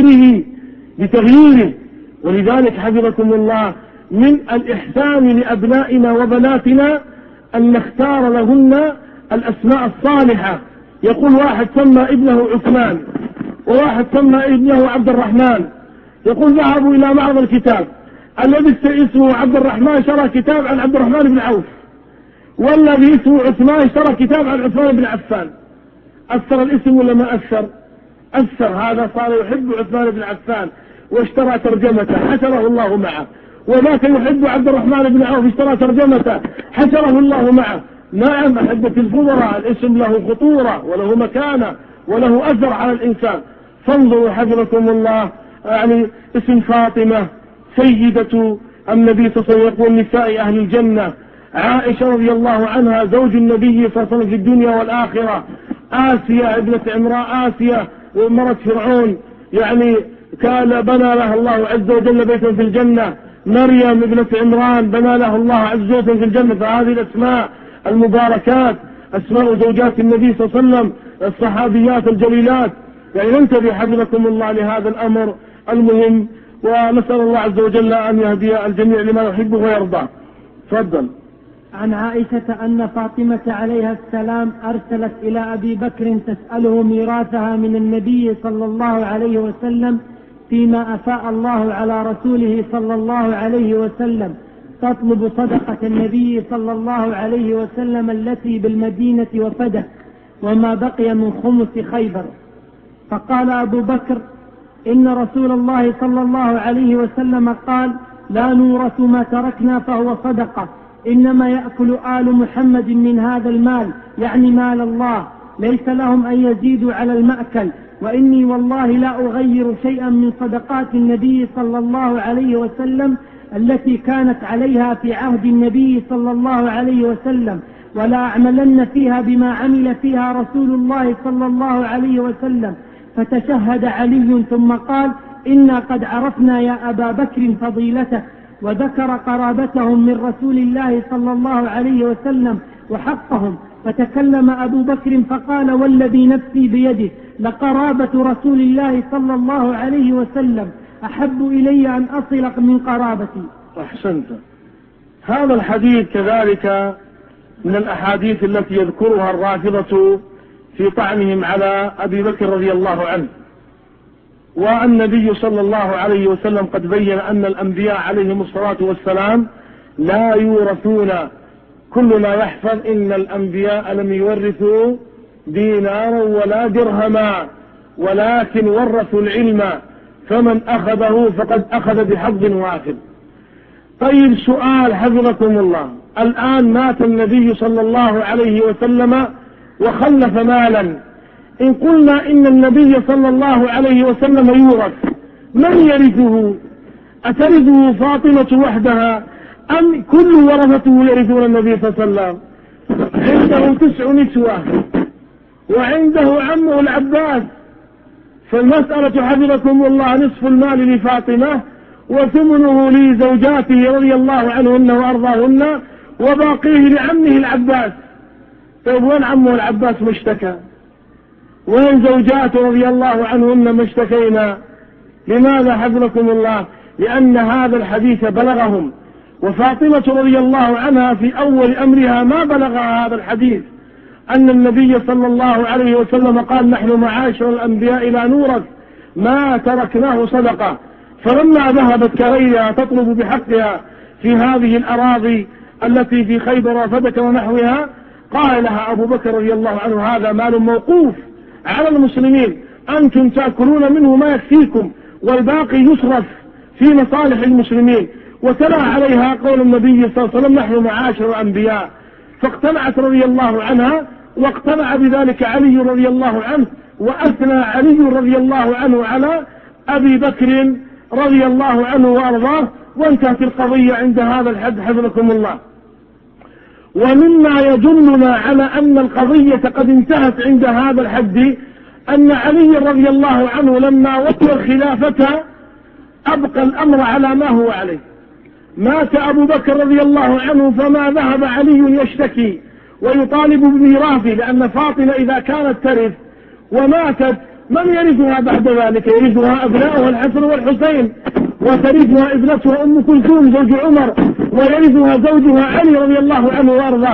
بتغييره. ولذلك حفظكم الله من الإحسان لأبنائنا وبناتنا أن نختار لهن الأسماء الصالحة. يقول واحد سمى ابنه عثمان، وواحد سمى ابنه عبد الرحمن. يقول: ذهبوا إلى معرض الكتاب، الذي اسمه عبد الرحمن شرى كتاب عن عبد الرحمن بن عوف، والذي اسمه عثمان شرى كتاب عن عثمان بن عفان. أثر الاسم ولا ما أثر؟ أثر. هذا صار يحب عثمان بن عفان واشترى ترجمته حشره الله معه، وذاك يحب عبد الرحمن بن عوف اشترى ترجمته حشره الله معه. نعم أحبة الفضلاء، الاسم له خطورة وله مكانة وله أثر على الإنسان. فانظروا حفظكم الله، يعني اسم فاطمة سيدة النبي صلى الله عليه وسلم يقول: نساء أهل الجنة. عائشة رضي الله عنها زوج النبي صلى الله عليه وسلم في الدنيا والآخرة. آسيا ابنة عمران، آسيا ومرت فرعون، يعني كان بنى لها الله عز وجل بيتا في الجنة. مريم ابنة عمران بنى لها الله عز وجل في الجنة. فهذه الأسماء المباركات أسماء زوجات النبي صلى الله عليه وسلم الصحابيات الجليلات. يعني ننتبه حفظكم الله لهذا الأمر المهم، ونسأل الله عز وجل أن يهدي الجميع لما يحبه ويرضاه. تفضل. عن عائشة أن فاطمة عليها السلام أرسلت إلى أبي بكر تسأله ميراثها من النبي صلى الله عليه وسلم فيما أفاء الله على رسوله صلى الله عليه وسلم، تطلب صدقة النبي صلى الله عليه وسلم التي بالمدينة وفدك وما بقي من خمس خيبر. فقال أبو بكر: إن رسول الله صلى الله عليه وسلم قال: لا نورث ما تركنا فهو صدقة، إنما يأكل آل محمد من هذا المال، يعني مال الله، ليس لهم أن يزيدوا على المأكل. وإني والله لا أغير شيئا من صدقات النبي صلى الله عليه وسلم التي كانت عليها في عهد النبي صلى الله عليه وسلم، ولا أعملن فيها بما عمل فيها رسول الله صلى الله عليه وسلم. فتشهد علي ثم قال: إنا قد عرفنا يا أبا بكر فضيلتك. وذكر قرابتهم من رسول الله صلى الله عليه وسلم وحقهم. فتكلم أبو بكر فقال: والذي نفسي بيده لقرابة رسول الله صلى الله عليه وسلم أحب إلي أن أصل من قرابتي. أحسنت. هذا الحديث كذلك من الأحاديث التي يذكرها الرافضة في طعنهم على أبي بكر رضي الله عنه. والنبي صلى الله عليه وسلم قد بين أن الأنبياء عليهم الصلاة والسلام لا يورثون، كلنا يحفظ إن الأنبياء لم يورثوا دينارا ولا درهما، ولكن ورثوا العلم، فمن أخذه فقد أخذ بحظ وافر. طيب سؤال حفظكم الله، الآن مات النبي صلى الله عليه وسلم وخلف مالا، إن قلنا إن النبي صلى الله عليه وسلم يورث، من يرثه؟ أترثه فاطمة وحدها أم كل ورثته يرثون النبي صلى الله عليه وسلم؟ عنده 9 نسوة وعنده عمه العباس، فالمسألة حفظكم الله نصف المال لفاطمة وثمنه لزوجاته رضي الله عنهن وأرضاهن وباقيه لعمه العباس. طيب وين عمه العباس مشتكى؟ وين زوجاته رضي الله عنهن مشتكينا؟ لماذا حفظكم الله؟ لأن هذا الحديث بلغهم، وفاطمة رضي الله عنها في أول أمرها ما بلغها هذا الحديث، أن النبي صلى الله عليه وسلم قال: نحن معاشر الأنبياء لا نورث ما تركناه صدقة. فلما ذهبت كريا تطلب بحقها في هذه الأراضي التي في خيبر وفدك ونحوها، قال لها أبو بكر رضي الله عنه: هذا مال موقوف على المسلمين، أنتم تأكلون منه ما يكفيكم والباقي يصرف في مصالح المسلمين. وتلا عليها قول النبي صلى الله عليه وسلم: نحن معاشر الأنبياء. فاقتنعت رضي الله عنها، واقتنع بذلك علي رضي الله عنه، وأثنى علي رضي الله عنه على أبي بكر رضي الله عنه وأرضاه، وانتهت القضية عند هذا الحد حفظكم الله. ومما يدلنا على أن القضية قد انتهت عند هذا الحد أن علي رضي الله عنه لما ولي الخلافة أبقى الأمر على ما هو عليه. مات أبو بكر رضي الله عنه فما ذهب علي يشتكي ويطالب بميراثه، لأن فاطمة إذا كانت ترث وماتت من يرثها بعد ذلك؟ يرثها أبناؤها الحسن والحسين، وترثها ابنتها أم كلثوم زوج عمر، ويرثها زوجها علي رضي الله عنه وأرضاه.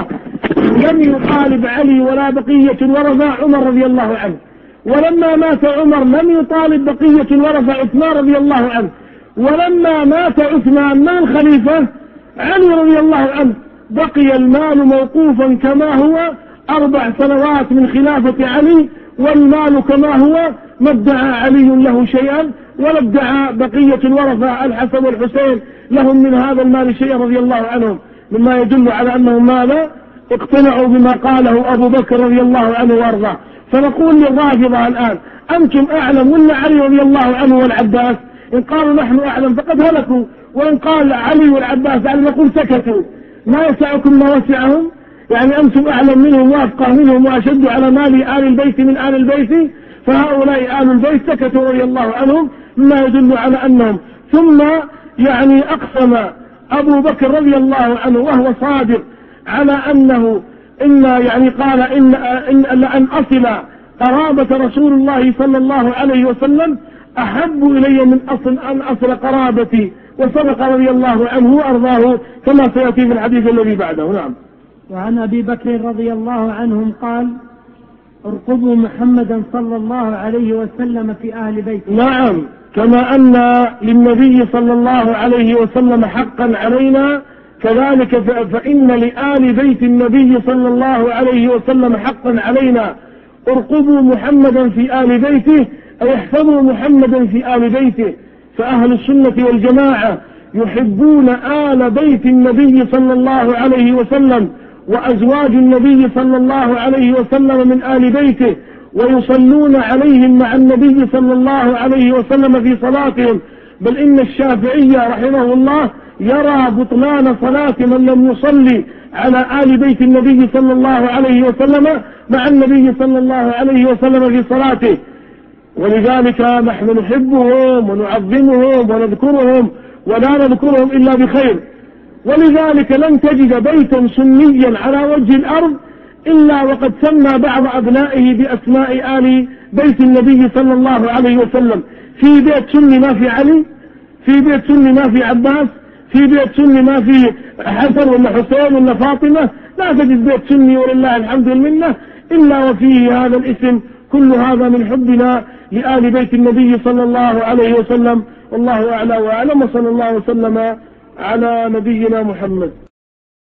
لم يطالب علي ولا بقية الورثة عمر رضي الله عنه، ولما مات عمر لم يطالب بقية الورثة عثمان رضي الله عنه، ولما مات عثمان من الخليفة؟ علي رضي الله عنه. بقي المال موقوفا كما هو 4 سنوات من خلافة علي، والمال كما هو، ما ادعى علي له شيئا ولا ادعى بقية الورثة الحسن والحسين لهم من هذا المال شيئا رضي الله عنهم، مما يدل على أنهم ماذا؟ اقتنعوا بما قاله أبو بكر رضي الله عنه وارضاه. فنقول للرافضة الآن: أنتم أعلم ولا علي رضي الله عنه والعباس؟ إن قالوا نحن أعلم فقد هلكوا، وإن قال علي والعباس يعني نقول سكتوا. ما يسعكم ما وسعهم؟ يعني أنتم أعلم منهم وأفقه منهم وأشد على مال آل البيت من آل البيت، فهؤلاء آل البيت سكتوا رضي الله عنهم، مما يدل على أنهم. ثم يعني أقسم أبو بكر رضي الله عنه وهو صادق على أنه يعني قال لأن أصل قرابة رسول الله صلى الله عليه وسلم أحب إلي من أن أصل قرابتي، وصدق رضي الله عنه وأرضاه كما سيأتي في الحديث الذي بعده. نعم. وعن أبي بكر رضي الله عنهم قال: ارقبوا محمدا صلى الله عليه وسلم في أهل بيته. نعم، كما أن للنبي صلى الله عليه وسلم حقا علينا، كذلك فإن لآل بيت النبي صلى الله عليه وسلم حقا علينا. ارقبوا محمدا في آل بيته، أي احفظوا محمدا في آل بيته. فأهل السنة والجماعة يحبون آل بيت النبي صلى الله عليه وسلم وأزواج النبي صلى الله عليه وسلم من آل بيته، ويصلون عليهم مع النبي صلى الله عليه وسلم في صلاتهم. بل إن الشافعي رحمه الله يرى بطلان صلاة من لم يصلي على آل بيت النبي صلى الله عليه وسلم مع النبي صلى الله عليه وسلم في صلاته. ولذلك نحن نحبهم ونعظمهم ونذكرهم، ولا نذكرهم إلا بخير. ولذلك لن تجد بيتا سنيا على وجه الأرض إلا وقد سمى بعض أبنائه بأسماء آل بيت النبي صلى الله عليه وسلم. في بيت سني ما في علي، في بيت سني ما في عباس، في بيت سني ما في حسن ولا حسين ولا فاطمة. لا تجد بيت سني ولله الحمد والمنة إلا وفيه هذا الاسم. كل هذا من حبنا لآل بيت النبي صلى الله عليه وسلم. والله أعلى وأعلم، وصلى الله وسلم على نبينا محمد.